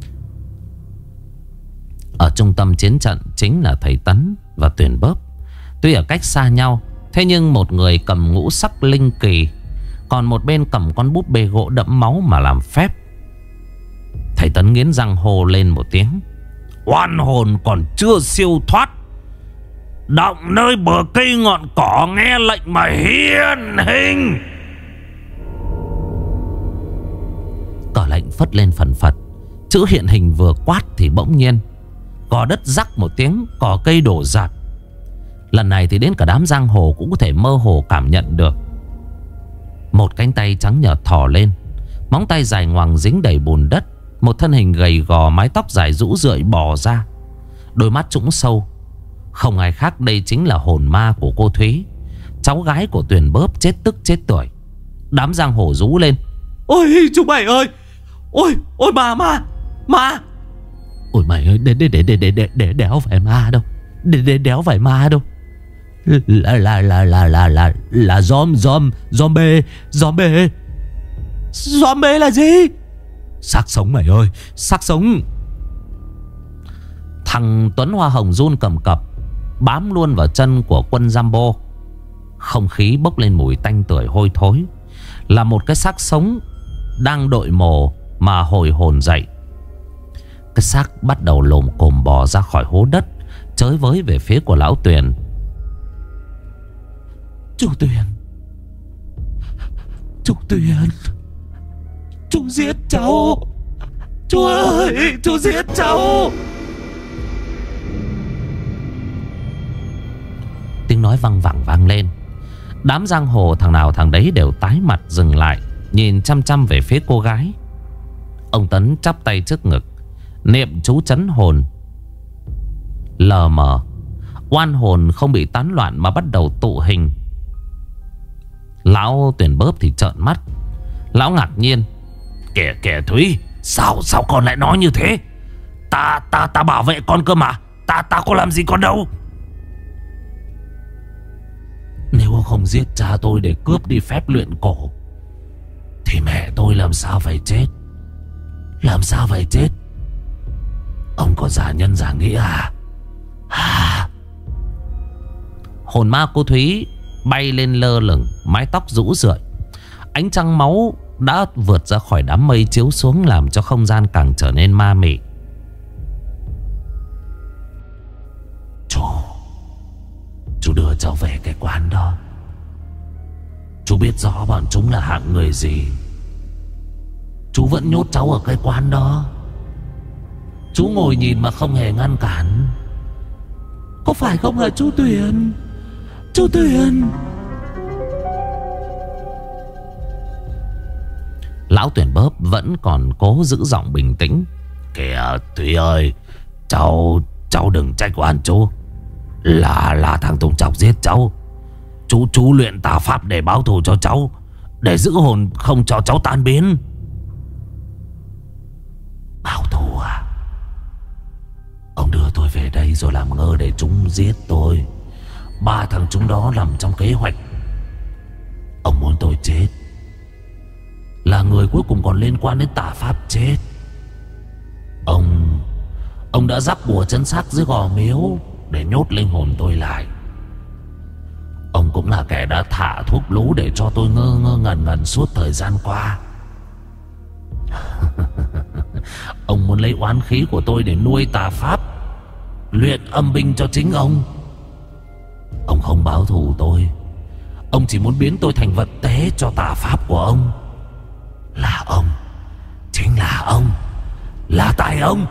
Speaker 1: Ở trung tâm chiến trận chính là thầy Tấn và Tuyền Bớp. Tuy ở cách xa nhau, thế nhưng một người cầm ngũ sắc linh kỳ, còn một bên cầm con búp bê gỗ đẫm máu mà làm phép. Thầy Tấn nghiến răng hô lên một tiếng:
Speaker 2: oan hồn còn chưa siêu thoát, động nơi bờ cây ngọn cỏ, nghe lệnh mà hiên hình.
Speaker 1: Cờ lệnh phất lên phần phật. Chữ hiện hình vừa quát thì bỗng nhiên cỏ đất rắc một tiếng, cỏ cây đổ rạp. Lần này thì đến cả đám giang hồ cũng có thể mơ hồ cảm nhận được. Một cánh tay trắng nhợt thò lên, móng tay dài ngoằng dính đầy bùn đất. Một thân hình gầy gò, mái tóc dài rũ rượi bò ra, đôi mắt trũng sâu. Không ai khác, đây chính là hồn ma của cô Thúy, cháu gái của Tuyền Bớp chết tức chết tuổi. Đám giang hồ rú lên:
Speaker 3: ôi chúng mày ơi, ôi ma.
Speaker 1: Ôi mày ơi, để đéo phải ma đâu, để đéo phải ma đâu. Là zombie.
Speaker 3: Zombie là gì? Xác sống mày ơi, xác sống.
Speaker 1: Thằng Tuấn Hoa Hồng run cầm cập, bám luôn vào chân của quân Rambo. Không khí bốc lên mùi tanh tưởi hôi thối. Là một cái xác sống đang đội mồ mà hồi hồn dậy. Cái xác bắt đầu lồm cồm bò ra khỏi hố đất, chới với về phía của lão Tuyền.
Speaker 3: Chú Tuyền, chú giết cháu. Chú ơi, chú giết cháu.
Speaker 1: Tiếng nói văng vẳng vang lên. Đám giang hồ thằng nào thằng đấy đều tái mặt dừng lại, nhìn chăm chăm về phía cô gái. Ông Tấn chắp tay trước ngực, niệm chú trấn hồn. Lờ mờ, oan hồn không bị tán loạn mà bắt đầu tụ hình. Lão Tuyền Bớp thì trợn mắt. Lão ngạc nhiên:
Speaker 2: Kìa Thúy, sao con lại nói như thế? Ta bảo vệ con cơ mà. Ta có làm gì con đâu.
Speaker 3: Nếu không giết cha tôi để cướp đi phép luyện cổ thì mẹ tôi làm sao phải chết? Ông có giả nhân giả nghĩa à?
Speaker 1: Hồn ma cô Thúy bay lên lơ lửng, mái tóc rũ rượi. Ánh trăng máu đã vượt ra khỏi đám mây chiếu xuống, làm cho không gian càng trở nên ma mị.
Speaker 3: Chú đưa cháu về cái quán đó. Chú biết rõ bọn chúng là hạng người gì. Chú vẫn nhốt cháu ở cái quán đó. Chú ngồi nhìn mà không hề ngăn cản. Có phải không hả chú Tuyền? Chú Tuyền.
Speaker 1: Lão Tuyền Bóp vẫn còn cố giữ giọng bình tĩnh.
Speaker 3: Kìa Thúy ơi, cháu đừng trách oan chú. Là thằng Tùng Chọc giết cháu. Chú luyện tà pháp để báo thù cho cháu, để giữ hồn không cho cháu tan biến. Báo thù à? Ông đưa tôi về đây rồi làm ngơ để chúng giết tôi. 3 thằng chúng đó nằm trong kế hoạch. Ông muốn tôi chết, là người cuối cùng còn liên quan đến tà pháp chết. Ông đã rắc bùa trấn xác dưới gò miếu để nhốt linh hồn tôi lại. Ông cũng là kẻ đã thả thuốc lú để cho tôi ngơ ngẩn suốt thời gian qua. Ông muốn lấy oán khí của tôi để nuôi tà pháp, luyện âm binh cho chính ông. Ông không báo thù tôi, ông chỉ muốn biến tôi thành vật tế cho tà pháp của ông. Là ông, chính là ông, là tại ông.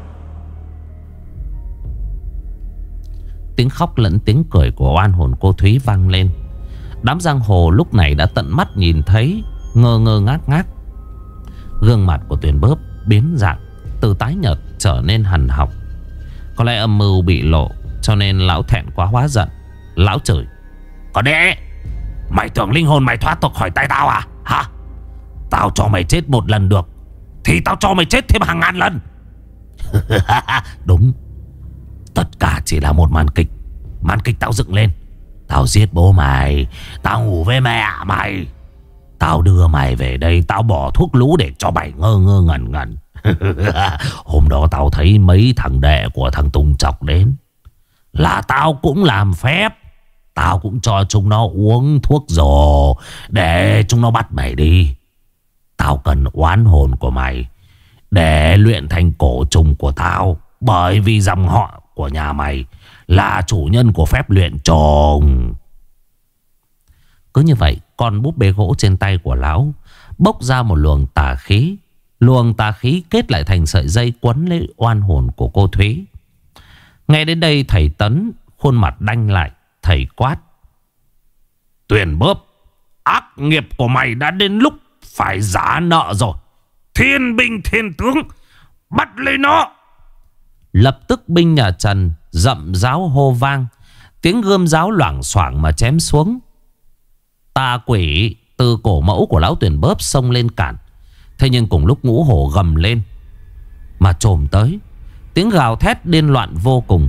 Speaker 1: Tiếng khóc lẫn tiếng cười của oan hồn cô Thúy vang lên. Đám giang hồ lúc này đã tận mắt nhìn thấy, ngơ ngác. Gương mặt của Tuyền Bóp biến dạng, từ tái nhợt trở nên hằn học. Có lẽ âm mưu bị lộ, cho nên lão thẹn quá hóa giận. Lão chửi:
Speaker 3: Có đẻ, mày tưởng linh hồn mày thoát tục khỏi tay tao à hả? Tao cho mày chết 1 lần được, thì tao cho mày chết thêm hàng ngàn lần. Đúng, tất cả chỉ là một màn kịch. Màn kịch tao dựng lên. Tao giết bố mày, tao ngủ với mẹ mày, tao đưa mày về đây, tao bỏ thuốc lú để cho mày ngơ ngẩn. Hôm đó tao thấy mấy thằng đệ của thằng Tùng Chọc đến, là tao cũng làm phép. Tao cũng cho chúng nó uống thuốc rồ để chúng nó bắt mày đi. Tao cần oán hồn của mày để luyện thành cổ trùng của tao, bởi vì dòng họ của nhà mày là chủ nhân của phép luyện trùng.
Speaker 1: Cứ như vậy, con búp bê gỗ trên tay của lão bốc ra một luồng tà khí. Luồng tà khí kết lại thành sợi dây quấn lấy oan hồn của cô Thúy. Nghe đến đây, thầy Tấn khuôn mặt đanh lại. Thầy quát:
Speaker 3: Tuyền Bóp, ác nghiệp của mày đã đến lúc phải trả nợ rồi. Thiên binh thiên tướng, bắt lấy nó.
Speaker 1: Lập tức binh nhà Trần dậm giáo hô vang, tiếng gươm giáo loảng xoảng mà chém xuống. Tà quỷ từ cổ mẫu của lão Tuyền Bóp xông lên cản. Thế nhưng cùng lúc Ngũ Hổ gầm lên mà chồm tới, tiếng gào thét điên loạn vô cùng.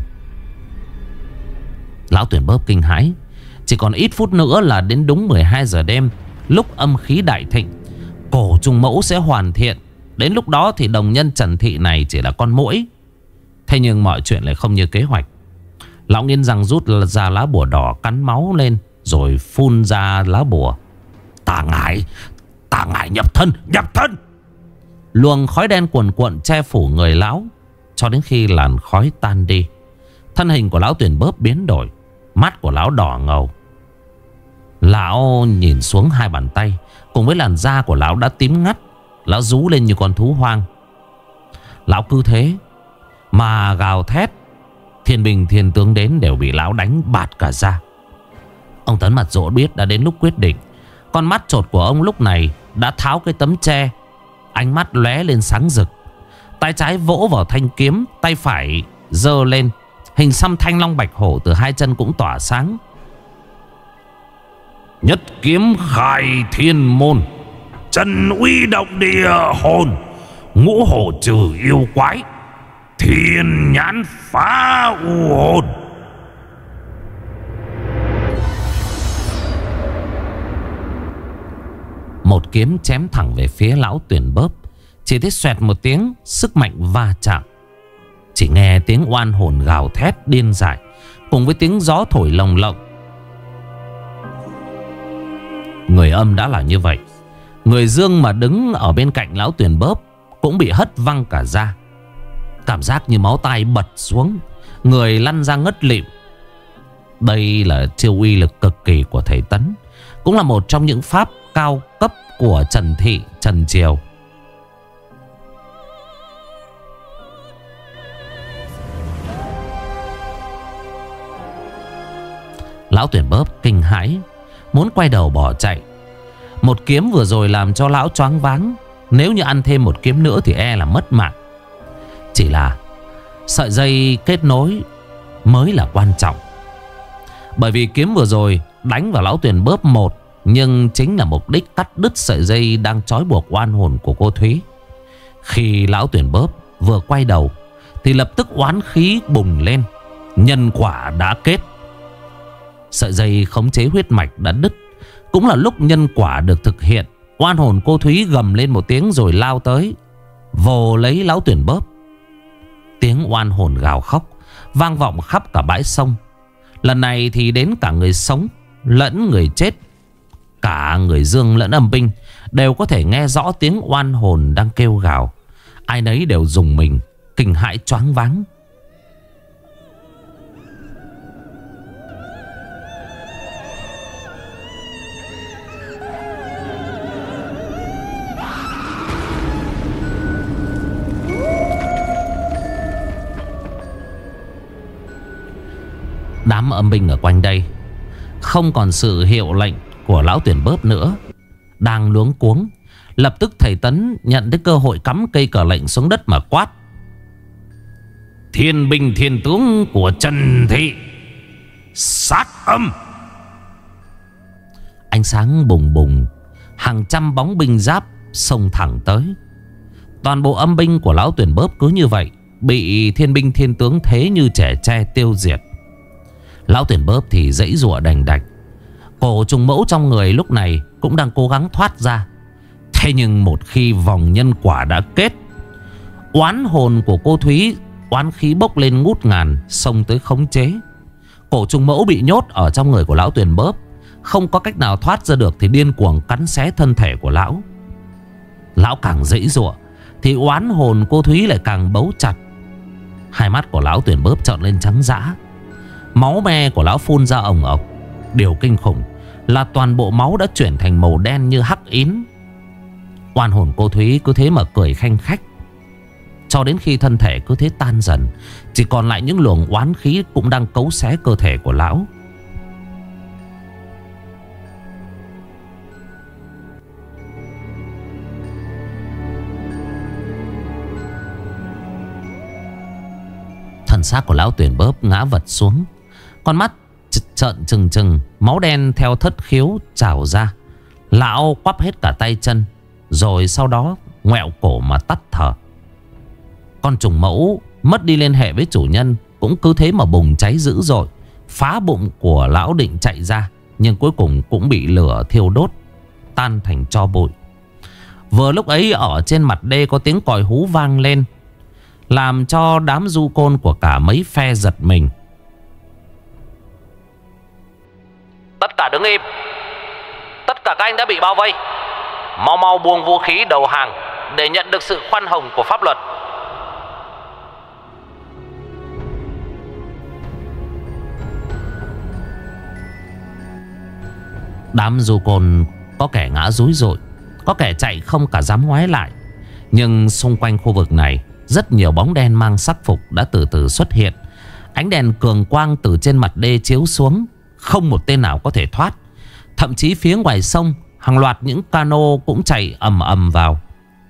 Speaker 1: Lão Tuyền Bóp kinh hãi. Chỉ còn ít phút nữa là đến đúng 12 giờ đêm, lúc âm khí đại thịnh, cổ trùng mẫu sẽ hoàn thiện. Đến lúc đó thì đồng nhân Trần Thị này chỉ là con muỗi. Thế nhưng mọi chuyện lại không như kế hoạch. Lão nghiến răng rút ra lá bùa đỏ, cắn máu lên rồi phun ra lá bùa.
Speaker 3: Tà ngải nhập thân.
Speaker 1: Luồng khói đen cuồn cuộn che phủ người lão, cho đến khi làn khói tan đi, thân hình của lão Tuyền Bóp biến đổi. Mắt của lão đỏ ngầu. Lão nhìn xuống 2 bàn tay, cùng với làn da của lão đã tím ngắt. Lão rú lên như con thú hoang. Lão cứ thế mà gào thét. Thiên binh thiên tướng đến đều bị lão đánh bạt cả ra. Ông Tấn mặt rỗ biết đã đến lúc quyết định. Con mắt chột của ông lúc này đã tháo cái tấm tre, ánh mắt lóe lên sáng rực. Tay trái vỗ vào thanh kiếm, tay phải giơ lên, hình xăm thanh long bạch hổ từ 2 chân cũng tỏa sáng.
Speaker 3: Nhất kiếm khai thiên môn, chân uy động địa hồn, Ngũ Hổ trừ yêu quái, thiên nhãn phá u hồn.
Speaker 1: Một kiếm chém thẳng về phía lão Tuyền Bóp. Chỉ thấy xoẹt một tiếng, sức mạnh va chạm. Chỉ nghe tiếng oan hồn gào thét điên dại, cùng với tiếng gió thổi lồng lộng. Người âm đã là như vậy, người dương mà đứng ở bên cạnh lão Tuyền Bóp cũng bị hất văng cả ra. Cảm giác như máu tai bật xuống, người lăn ra ngất lịm. Đây là chiêu uy lực cực kỳ của thầy Tấn, cũng là một trong những pháp cao cấp của Trần Thị, Trần Triều. Lão Tuyển Bớp kinh hãi, muốn quay đầu bỏ chạy. Một kiếm vừa rồi làm cho lão choáng váng. Nếu như ăn thêm một kiếm nữa thì e là mất mạng. Chỉ là sợi dây kết nối mới là quan trọng. Bởi vì kiếm vừa rồi đánh vào Lão Tuyển Bớp một, nhưng chính là mục đích cắt đứt sợi dây đang trói buộc oan hồn của cô Thúy. Khi Lão Tuyển Bớp vừa quay đầu thì lập tức oán khí bùng lên. Nhân quả đã kết. Sợi dây khống chế huyết mạch đã đứt. Cũng là lúc nhân quả được thực hiện. Oan hồn cô Thúy gầm lên một tiếng rồi lao tới, vồ lấy Lão Tuyển Bớp. Tiếng oan hồn gào khóc vang vọng khắp cả bãi sông. Lần này thì đến cả người sống lẫn người chết, cả người dương lẫn âm binh đều có thể nghe rõ tiếng oan hồn đang kêu gào. Ai nấy đều rùng mình, kinh hãi choáng váng. Đám âm binh ở quanh đây không còn sự hiệu lệnh của Lão Tuyển Bớp nữa, đang luống cuống. Lập tức thầy Tấn nhận thấy cơ hội cắm cây cờ lệnh xuống đất mà quát:
Speaker 2: Thiên binh thiên tướng của Trần Thị, sát âm!
Speaker 1: Ánh sáng bùng bùng, hàng trăm bóng binh giáp xông thẳng tới. Toàn bộ âm binh của Lão Tuyển Bớp cứ như vậy bị thiên binh thiên tướng thế như trẻ tre tiêu diệt. Lão Tuyển Bớp thì giãy giụa đành đạch. Cổ trùng mẫu trong người lúc này cũng đang cố gắng thoát ra. Thế nhưng một khi vòng nhân quả đã kết, oán hồn của cô Thúy oán khí bốc lên ngút ngàn, xông tới khống chế. Cổ trùng mẫu bị nhốt ở trong người của Lão Tuyển Bớp, không có cách nào thoát ra được thì điên cuồng cắn xé thân thể của lão. Lão càng giãy giụa thì oán hồn cô Thúy lại càng bấu chặt. Hai mắt của Lão Tuyển Bớp trợn lên trắng dã. Máu me của lão phun ra ồng ộc. Điều kinh khủng là toàn bộ máu đã chuyển thành màu đen như hắc ín. Oan hồn cô Thúy cứ thế mà cười khanh khách, cho đến khi thân thể cứ thế tan dần, chỉ còn lại những luồng oán khí cũng đang cấu xé cơ thể của lão. Thân xác của Lão Tuyển Bớp ngã vật xuống, con mắt trợn trừng trừng, máu đen theo thất khiếu trào ra. Lão quắp hết cả tay chân, rồi sau đó ngoẹo cổ mà tắt thở. Con trùng mẫu mất đi liên hệ với chủ nhân cũng cứ thế mà bùng cháy dữ dội, phá bụng của lão định chạy ra, nhưng cuối cùng cũng bị lửa thiêu đốt, tan thành tro bụi. Vừa lúc ấy ở trên mặt đê có tiếng còi hú vang lên, làm cho đám du côn của cả mấy phe giật mình.
Speaker 2: Tất cả đứng im. Tất cả các anh đã bị bao vây. Mau mau buông vũ khí đầu hàng để nhận được sự khoan hồng của pháp luật.
Speaker 1: Đám du côn có kẻ ngã rúi rội, có kẻ chạy không cả dám ngoái lại. Nhưng xung quanh khu vực này rất nhiều bóng đen mang sắc phục đã từ từ xuất hiện. Ánh đèn cường quang từ trên mặt đê chiếu xuống, không một tên nào có thể thoát. Thậm chí phía ngoài sông, hàng loạt những cano cũng chạy ầm ầm vào.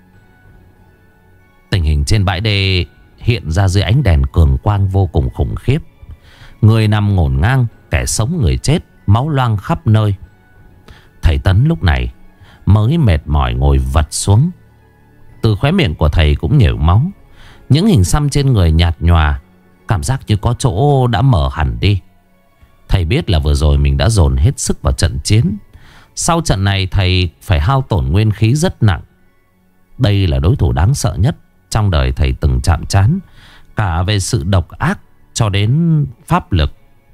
Speaker 1: Tình hình trên bãi đê hiện ra dưới ánh đèn cường quang vô cùng khủng khiếp. Người nằm ngổn ngang, kẻ sống người chết, máu loang khắp nơi. Thầy Tấn lúc này mới mệt mỏi ngồi vật xuống. Từ khóe miệng của thầy cũng nhểu máu. Những hình xăm trên người nhạt nhòa, cảm giác như có chỗ đã mở hẳn đi. Thầy biết là vừa rồi mình đã dồn hết sức vào trận chiến. Sau trận này thầy phải hao tổn nguyên khí rất nặng. Đây là đối thủ đáng sợ nhất trong đời thầy từng chạm trán, cả về sự độc ác cho đến pháp lực.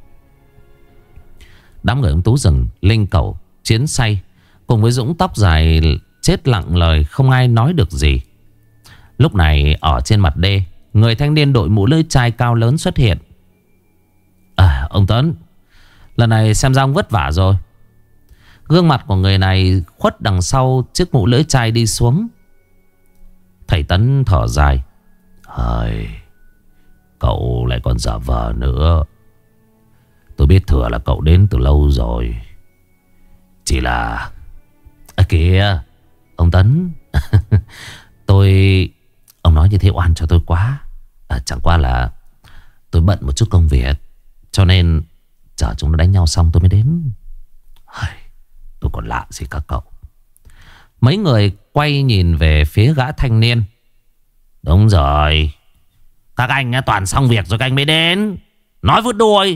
Speaker 1: Đám người ông Tú Rừng, Linh Cẩu, Chiến Say cùng với Dũng tóc dài chết lặng lời, không ai nói được gì. Lúc này ở trên mặt đê, người thanh niên đội mũ lưỡi chai cao lớn xuất hiện. Ông Tấn, lần này xem ra ông vất vả rồi. Gương mặt của người này khuất đằng sau chiếc mũ lưỡi chai đi xuống. Thầy Tấn thở dài. Cậu lại còn giả vờ nữa.
Speaker 3: Tôi biết thừa là cậu đến từ lâu rồi. Chỉ là...
Speaker 1: Kìa ông Tấn. Ông nói như thế oan cho tôi quá. Chẳng qua là tôi bận một chút công việc, cho nên chờ chúng nó đánh nhau xong tôi mới đến.
Speaker 3: Tôi còn lạ gì các cậu.
Speaker 1: Mấy người quay nhìn về phía gã thanh niên.
Speaker 3: Đúng rồi, các anh toàn xong việc rồi các anh mới đến. Nói vứt đuôi.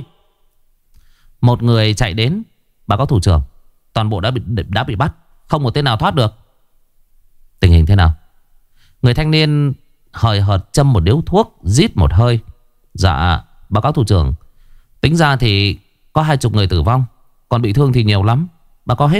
Speaker 1: Một người chạy đến. Báo cáo thủ trưởng, toàn bộ đã bị bắt, không một tên nào thoát được. Tình hình thế nào? Người thanh niên hời hợt châm một điếu thuốc, rít một hơi. Dạ báo cáo thủ trưởng, tính ra thì có 20 người tử vong, còn bị thương thì nhiều lắm. Báo cáo hết.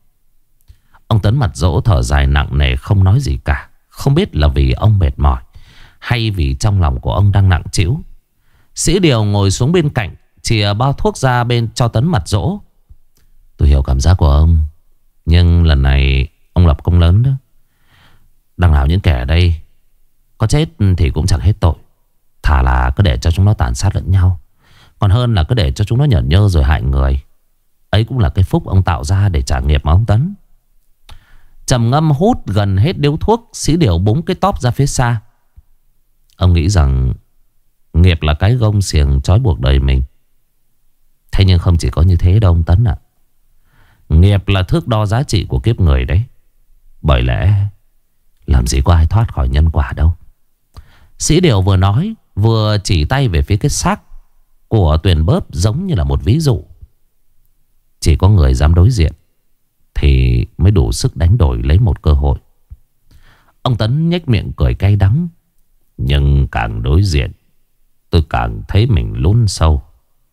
Speaker 1: Ông Tấn mặt dỗ thở dài nặng nề, không nói gì cả. Không biết là vì ông mệt mỏi hay vì trong lòng của ông đang nặng trĩu. Sĩ Điều ngồi xuống bên cạnh, chìa bao thuốc ra bên cho Tấn mặt dỗ. Tôi hiểu cảm giác của ông, nhưng lần này ông lập công lớn đó. Đằng nào những kẻ ở đây có chết thì cũng chẳng hết tội. Thà là cứ để cho chúng nó tàn sát lẫn nhau, còn hơn là cứ để cho chúng nó nhởn nhơ rồi hại người. Ấy cũng là cái phúc ông tạo ra để trả nghiệp mà ông Tấn. Trầm ngâm hút gần hết điếu thuốc, Sĩ Điều búng cái tóp ra phía xa. Ông nghĩ rằng nghiệp là cái gông xiềng trói buộc đời mình. Thế nhưng không chỉ có như thế đâu ông Tấn ạ. Nghiệp là thước đo giá trị của kiếp người đấy. Bởi lẽ làm gì có ai thoát khỏi nhân quả đâu. Sĩ Điều vừa nói vừa chỉ tay về phía cái xác của Tuyền Bớp, giống như là một ví dụ. Chỉ có người dám đối diện thì mới đủ sức đánh đổi lấy một cơ hội. Ông Tấn nhếch miệng cười cay đắng.
Speaker 3: Nhưng càng đối diện, tôi càng thấy mình lún sâu.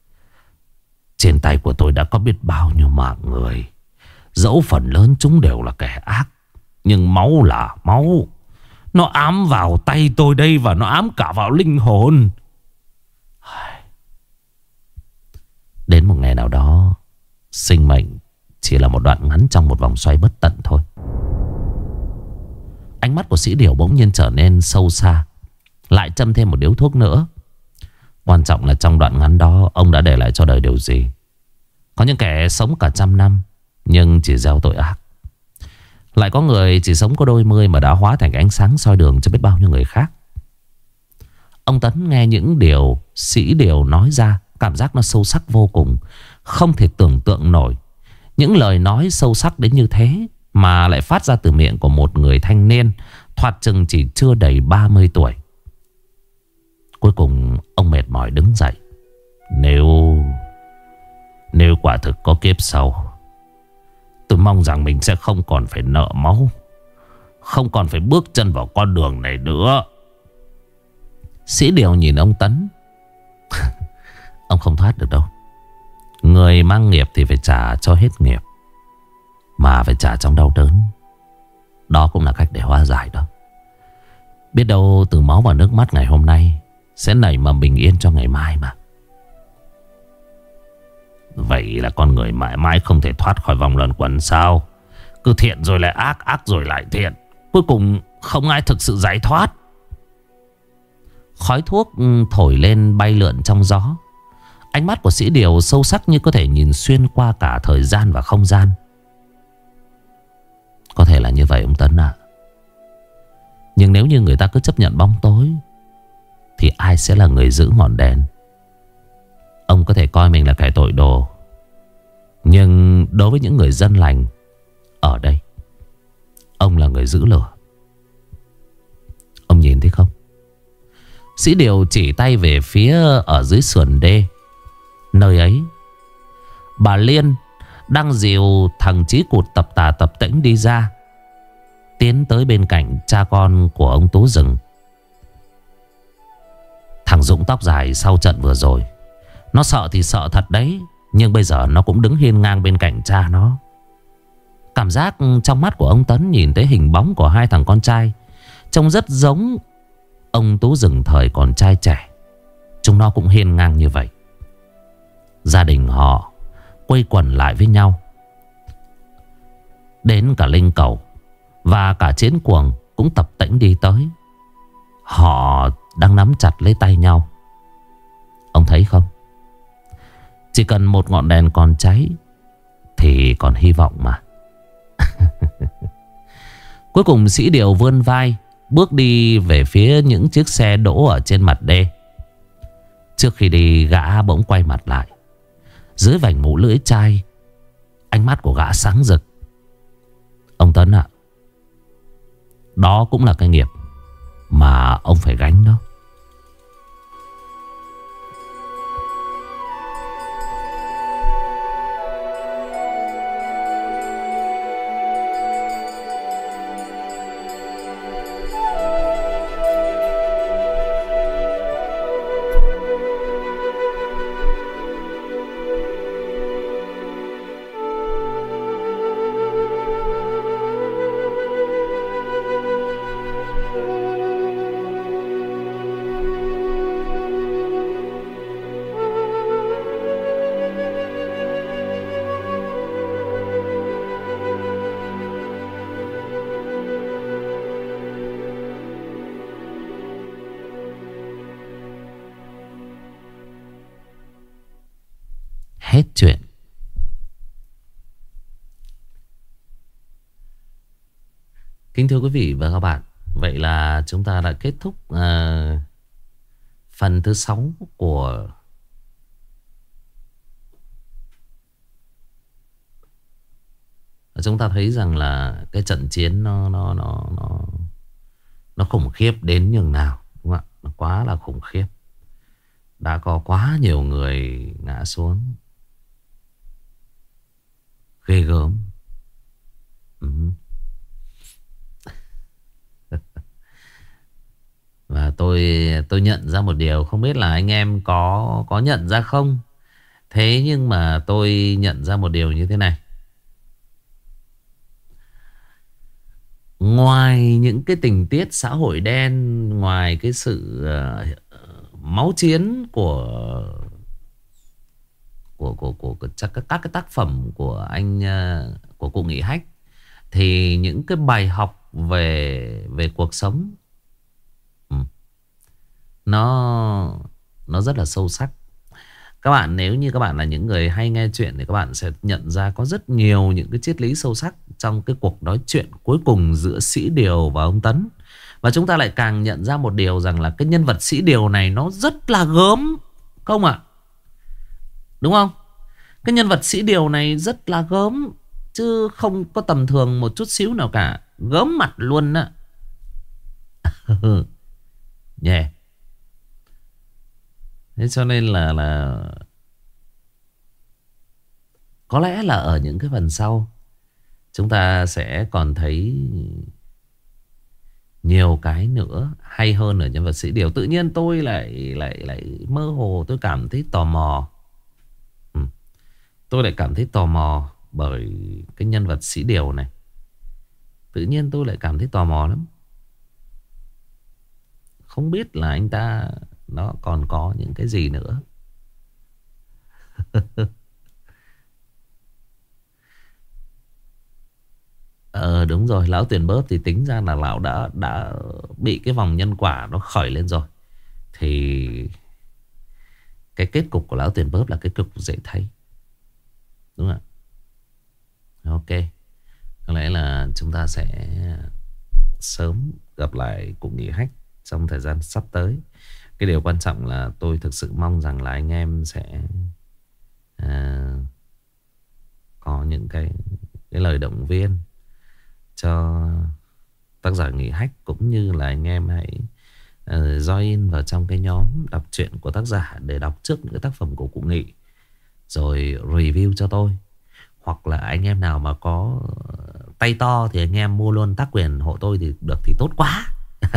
Speaker 3: Trên tay của tôi đã có biết bao nhiêu mạng người. Dẫu phần lớn chúng đều là kẻ ác, nhưng máu là máu. Nó ám vào tay tôi đây, và nó ám cả vào linh hồn.
Speaker 1: Đến một ngày nào đó, sinh mệnh chỉ là một đoạn ngắn trong một vòng xoay bất tận thôi. Ánh mắt của Sĩ Điều bỗng nhiên trở nên sâu xa, lại châm thêm một điếu thuốc nữa. Quan trọng là trong đoạn ngắn đó ông đã để lại cho đời điều gì. Có những kẻ sống cả 100 năm nhưng chỉ gieo tội ác. Lại có người chỉ sống có đôi mươi mà đã hóa thành ánh sáng soi đường cho biết bao nhiêu người khác. Ông Tấn nghe những điều Sĩ Điều nói ra, cảm giác nó sâu sắc vô cùng. Không thể tưởng tượng nổi những lời nói sâu sắc đến như thế mà lại phát ra từ miệng của một người thanh niên thoạt chừng chỉ chưa đầy 30 tuổi. Cuối cùng ông mệt mỏi đứng dậy.
Speaker 3: Nếu quả thực có kiếp sau, tôi mong rằng mình sẽ không còn phải nợ máu, không còn phải bước chân vào con đường này nữa.
Speaker 1: Sĩ Điều nhìn ông Tấn. Ông không thoát được đâu. Người mang nghiệp thì phải trả cho hết nghiệp, mà phải trả trong đau đớn. Đó cũng là cách để hóa giải đó. Biết đâu từ máu và nước mắt ngày hôm nay sẽ nảy mầm bình yên cho ngày mai mà.
Speaker 3: Vậy là con người mãi mãi không thể thoát khỏi vòng luẩn quẩn sao? Cứ thiện rồi lại ác, ác rồi lại thiện, cuối cùng không ai thực sự giải thoát.
Speaker 1: Khói thuốc thổi lên bay lượn trong gió. Ánh mắt của Sĩ Điều sâu sắc như có thể nhìn xuyên qua cả thời gian và không gian. Có thể là như vậy ông Tấn ạ. Nhưng nếu như người ta cứ chấp nhận bóng tối thì ai sẽ là người giữ ngọn đèn? Ông có thể coi mình là kẻ tội đồ, nhưng đối với những người dân lành ở đây, ông là người giữ lửa. Ông nhìn thấy không? Sĩ Điều chỉ tay về phía ở dưới sườn đê. Nơi ấy, bà Liên đang dìu thằng Chí Cụt tập tà tập tễnh đi ra, tiến tới bên cạnh cha con của ông Tú Rừng. Thằng Dũng tóc dài sau trận vừa rồi, nó sợ thì sợ thật đấy, nhưng bây giờ nó cũng đứng hiên ngang bên cạnh cha nó. Cảm giác trong mắt của ông Tấn nhìn thấy hình bóng của hai thằng con trai, trông rất giống ông Tú Rừng thời còn trai trẻ. Chúng nó cũng hiên ngang như vậy. Gia đình họ quây quần lại với nhau. Đến cả Linh Cầu và cả Chiến Cuồng cũng tập tễnh đi tới. Họ đang nắm chặt lấy tay nhau. Ông thấy không? Chỉ cần một ngọn đèn còn cháy thì còn hy vọng mà. Cuối cùng Sĩ Điều vươn vai bước đi về phía những chiếc xe đỗ ở trên mặt đê. Trước khi đi, gã bỗng quay mặt lại. Dưới vành mũ lưỡi chai, ánh mắt của gã sáng rực. Ông Tấn ạ, đó cũng là cái nghiệp mà ông phải gánh đó. Hết chuyện. Kính thưa quý vị và các bạn, vậy là chúng ta đã kết thúc phần thứ 6 của chúng ta thấy rằng là cái trận chiến nó khủng khiếp đến nhường nào, đúng không ạ? Nó quá là khủng khiếp. Đã có quá nhiều người ngã xuống. Ghê gớm. Và tôi nhận ra một điều, không biết là anh em có nhận ra không. Thế nhưng mà tôi nhận ra một điều như thế này. Ngoài những cái tình tiết xã hội đen, ngoài cái sự máu chiến của các cái tác phẩm của của cụ Nghị Hách, thì những cái bài học về cuộc sống nó rất là sâu sắc. Các bạn, nếu như các bạn là những người hay nghe chuyện thì các bạn sẽ nhận ra có rất nhiều những cái triết lý sâu sắc trong cái cuộc nói chuyện cuối cùng giữa Sĩ Điều và ông Tấn. Và chúng ta lại càng nhận ra một điều rằng là cái nhân vật Sĩ Điều này nó rất là gớm, không ạ? Đúng không? Cái nhân vật Sĩ Điều này rất là gớm, chứ không có tầm thường một chút xíu nào cả. Gớm mặt luôn á. Yeah. Thế cho nên là có lẽ là ở những cái phần sau chúng ta sẽ còn thấy nhiều cái nữa hay hơn ở nhân vật Sĩ Điều. Tự nhiên tôi lại mơ hồ, tôi cảm thấy tò mò. Tôi lại cảm thấy tò mò bởi cái nhân vật Sĩ Điều này. Tự nhiên tôi lại cảm thấy tò mò lắm. Không biết là anh ta nó còn có những cái gì nữa. Đúng rồi, lão Tuyền Bớp thì tính ra là lão đã bị cái vòng nhân quả nó khởi lên rồi. Thì cái kết cục của lão Tuyền Bớp là cái kết cục dễ thấy. Đúng không ạ? Ok. Có lẽ là chúng ta sẽ sớm gặp lại cụ Nghị Hách trong thời gian sắp tới. Cái điều quan trọng là tôi thực sự mong rằng là anh em sẽ có những cái lời động viên cho tác giả Nghị Hách, cũng như là anh em hãy join vào trong cái nhóm đọc truyện của tác giả để đọc trước những cái tác phẩm của cụ Nghị, rồi review cho tôi. Hoặc là anh em nào mà có tay to thì anh em mua luôn tác quyền hộ tôi thì được thì tốt quá.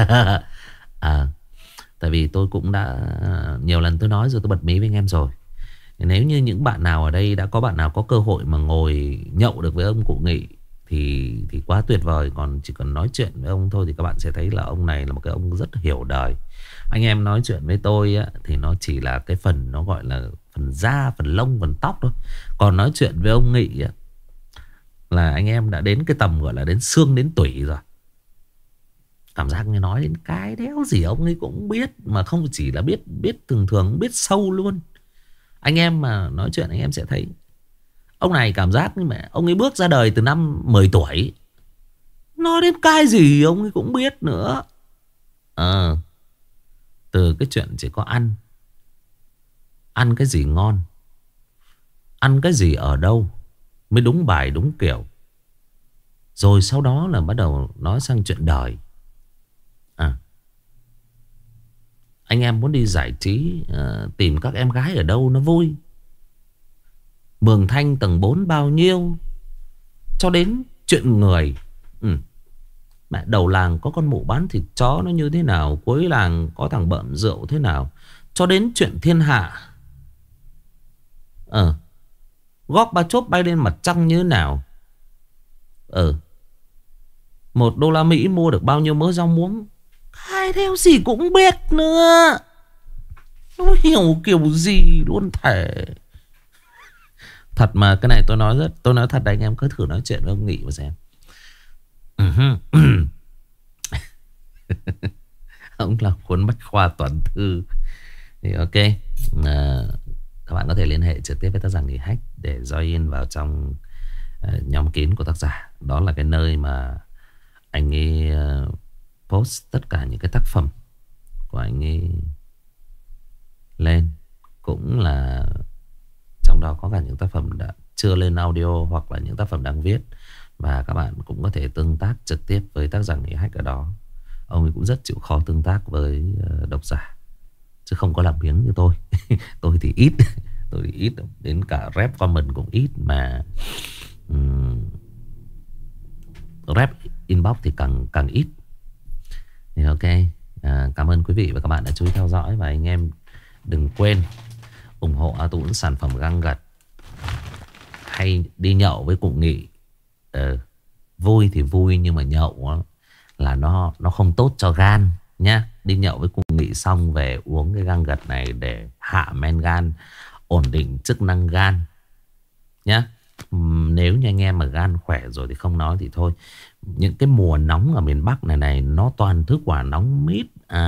Speaker 1: Tại vì tôi cũng đã nhiều lần tôi nói rồi, tôi bật mí với anh em rồi. Nếu như những bạn nào ở đây đã có bạn nào có cơ hội mà ngồi nhậu được với ông cụ Nghị thì quá tuyệt vời. Còn chỉ cần nói chuyện với ông thôi thì các bạn sẽ thấy là ông này là một cái ông rất hiểu đời. Anh em nói chuyện với tôi á, thì nó chỉ là cái phần nó gọi là phần da, phần lông, phần tóc thôi. Còn nói chuyện với ông Nghị á, là anh em đã đến cái tầm gọi là đến xương đến tủy rồi. Cảm giác như nói đến cái đéo gì ông ấy cũng biết. Mà không chỉ là biết thường thường, biết sâu luôn. Anh em mà nói chuyện anh em sẽ thấy ông này cảm giác như mẹ ông ấy bước ra đời từ năm 10 tuổi. Nói đến cái gì ông ấy cũng biết nữa. Từ cái chuyện chỉ có ăn. Ăn cái gì ngon, ăn cái gì ở đâu mới đúng bài đúng kiểu. Rồi sau đó là bắt đầu nói sang chuyện đời. Anh em muốn đi giải trí, tìm các em gái ở đâu nó vui. Mường Thanh tầng 4 bao nhiêu, cho đến chuyện người. Mẹ đầu làng có con mụ bán thịt chó nó như thế nào, cuối làng có thằng bợm rượu thế nào, cho đến chuyện thiên hạ. Góp ba chốt bay lên mặt trăng như thế nào. $1 mua được bao nhiêu mớ rau muống. Ai theo gì cũng biết nữa. Nó hiểu kiểu gì luôn thể. Thật mà cái này tôi nói thật, anh em cứ thử nói chuyện với ông Nghị mà xem. Ông là cuốn bách khoa toàn thư. Thì ok, các bạn có thể liên hệ trực tiếp với tác giả Nghị Hách để join vào trong nhóm kín của tác giả. Đó là cái nơi mà anh ấy post tất cả những cái tác phẩm của anh ấy lên. Cũng là trong đó có cả những tác phẩm đã chưa lên audio hoặc là những tác phẩm đang viết. Và các bạn cũng có thể tương tác trực tiếp với tác giả Nghị Hách ở đó. Ông ấy cũng rất chịu khó tương tác với độc giả, chứ không có làm biếng như tôi. Tôi thì ít. Tôi thì ít, đến cả rap comment cũng ít. Mà rap inbox thì càng ít. Thì ok, cảm ơn quý vị và các bạn đã chú ý theo dõi. Và anh em đừng quên ủng hộ A Tũng sản phẩm găng gật, hay đi nhậu với cụ Nghị. Vui thì vui, nhưng mà nhậu là nó không tốt cho gan nhá. Đi nhậu với cụ Nghị xong về uống cái găng gật này để hạ men gan, ổn định chức năng gan nhá. Nếu như anh em mà gan khỏe rồi thì không nói thì thôi. Những cái mùa nóng ở miền Bắc này nó toàn thứ quả nóng mít,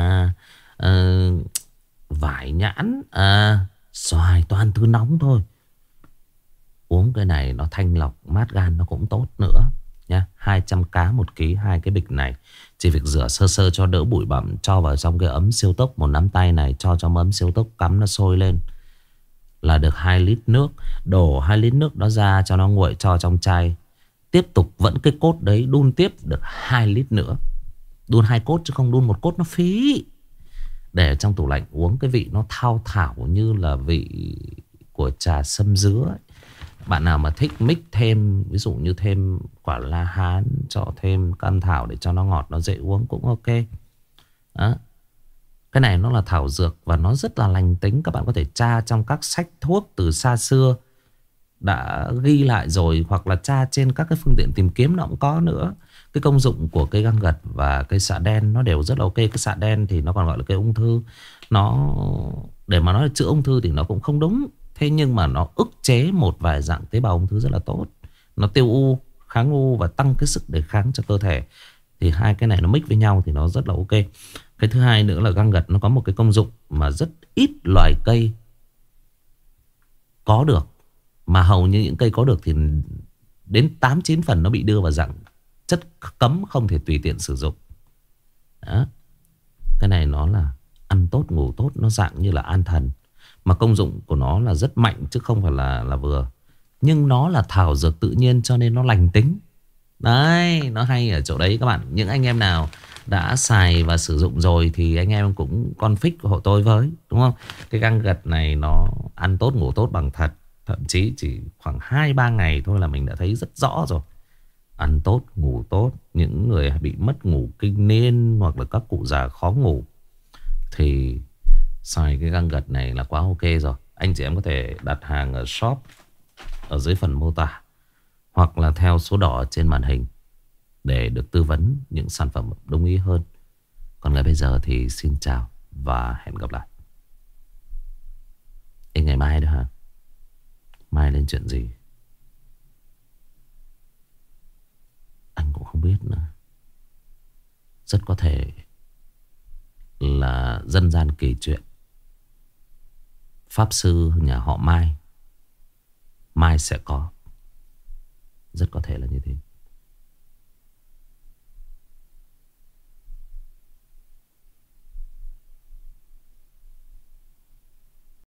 Speaker 1: vải nhãn, xoài, toàn thứ nóng thôi. Uống cái này nó thanh lọc mát gan, nó cũng tốt nữa nhá. 200k 1 kg, 2 cái bịch này. Chỉ việc rửa sơ sơ cho đỡ bụi bặm, cho vào trong cái ấm siêu tốc 1 nắm tay này, cho trong ấm siêu tốc, cắm nó sôi lên là được 2 lít nước. Đổ 2 lít nước đó ra cho nó nguội, cho trong chai. Tiếp tục vẫn cái cốt đấy, đun tiếp được 2 lít nữa. Đun 2 cốt chứ không đun 1 cốt nó phí. Để trong tủ lạnh uống, cái vị nó thao thảo như là vị của trà sâm dứa ấy. Bạn nào mà thích mix thêm, ví dụ như thêm quả la hán, cho thêm cam thảo để cho nó ngọt, nó dễ uống cũng ok. Đó. Cái này nó là thảo dược và nó rất là lành tính. Các bạn có thể tra trong các sách thuốc từ xa xưa đã ghi lại rồi, hoặc là tra trên các cái phương tiện tìm kiếm nó cũng có nữa. Cái công dụng của cây găng gật và cây xạ đen nó đều rất là ok. Cái xạ đen thì nó còn gọi là cây ung thư. Nó để mà nói là chữa ung thư thì nó cũng không đúng. Thế nhưng mà nó ức chế một vài dạng tế bào ung thư rất là tốt. Nó tiêu u, kháng u và tăng cái sức đề kháng cho cơ thể. Thì hai cái này nó mix với nhau thì nó rất là ok. Cái thứ hai nữa là găng gật nó có một cái công dụng mà rất ít loài cây có được. Mà hầu như những cây có được thì đến 8-9 phần nó bị đưa vào dạng chất cấm, không thể tùy tiện sử dụng. Đó. Cái này nó là ăn tốt, ngủ tốt, nó dạng như là an thần. Mà công dụng của nó là rất mạnh chứ không phải là vừa. Nhưng nó là thảo dược tự nhiên cho nên nó lành tính. Đấy, nó hay ở chỗ đấy các bạn. Những anh em nào đã xài và sử dụng rồi thì anh em cũng config hộ tôi với, đúng không? Cái găng gật này nó ăn tốt, ngủ tốt bằng thật. Thậm chí chỉ khoảng 2-3 ngày thôi là mình đã thấy rất rõ rồi. Ăn tốt, ngủ tốt. Những người bị mất ngủ kinh niên hoặc là các cụ già khó ngủ thì xài cái găng gật này là quá ok rồi. Anh chị em có thể đặt hàng ở shop ở dưới phần mô tả, hoặc là theo số đỏ trên màn hình để được tư vấn những sản phẩm đúng ý hơn. Còn ngay bây giờ thì xin chào và hẹn gặp lại. Ê, ngày mai đó hả? Mai lên chuyện gì anh cũng không biết nữa. Rất có thể là dân gian kỳ chuyện, pháp sư nhà họ Mai. Mai sẽ có. Rất có thể là như thế.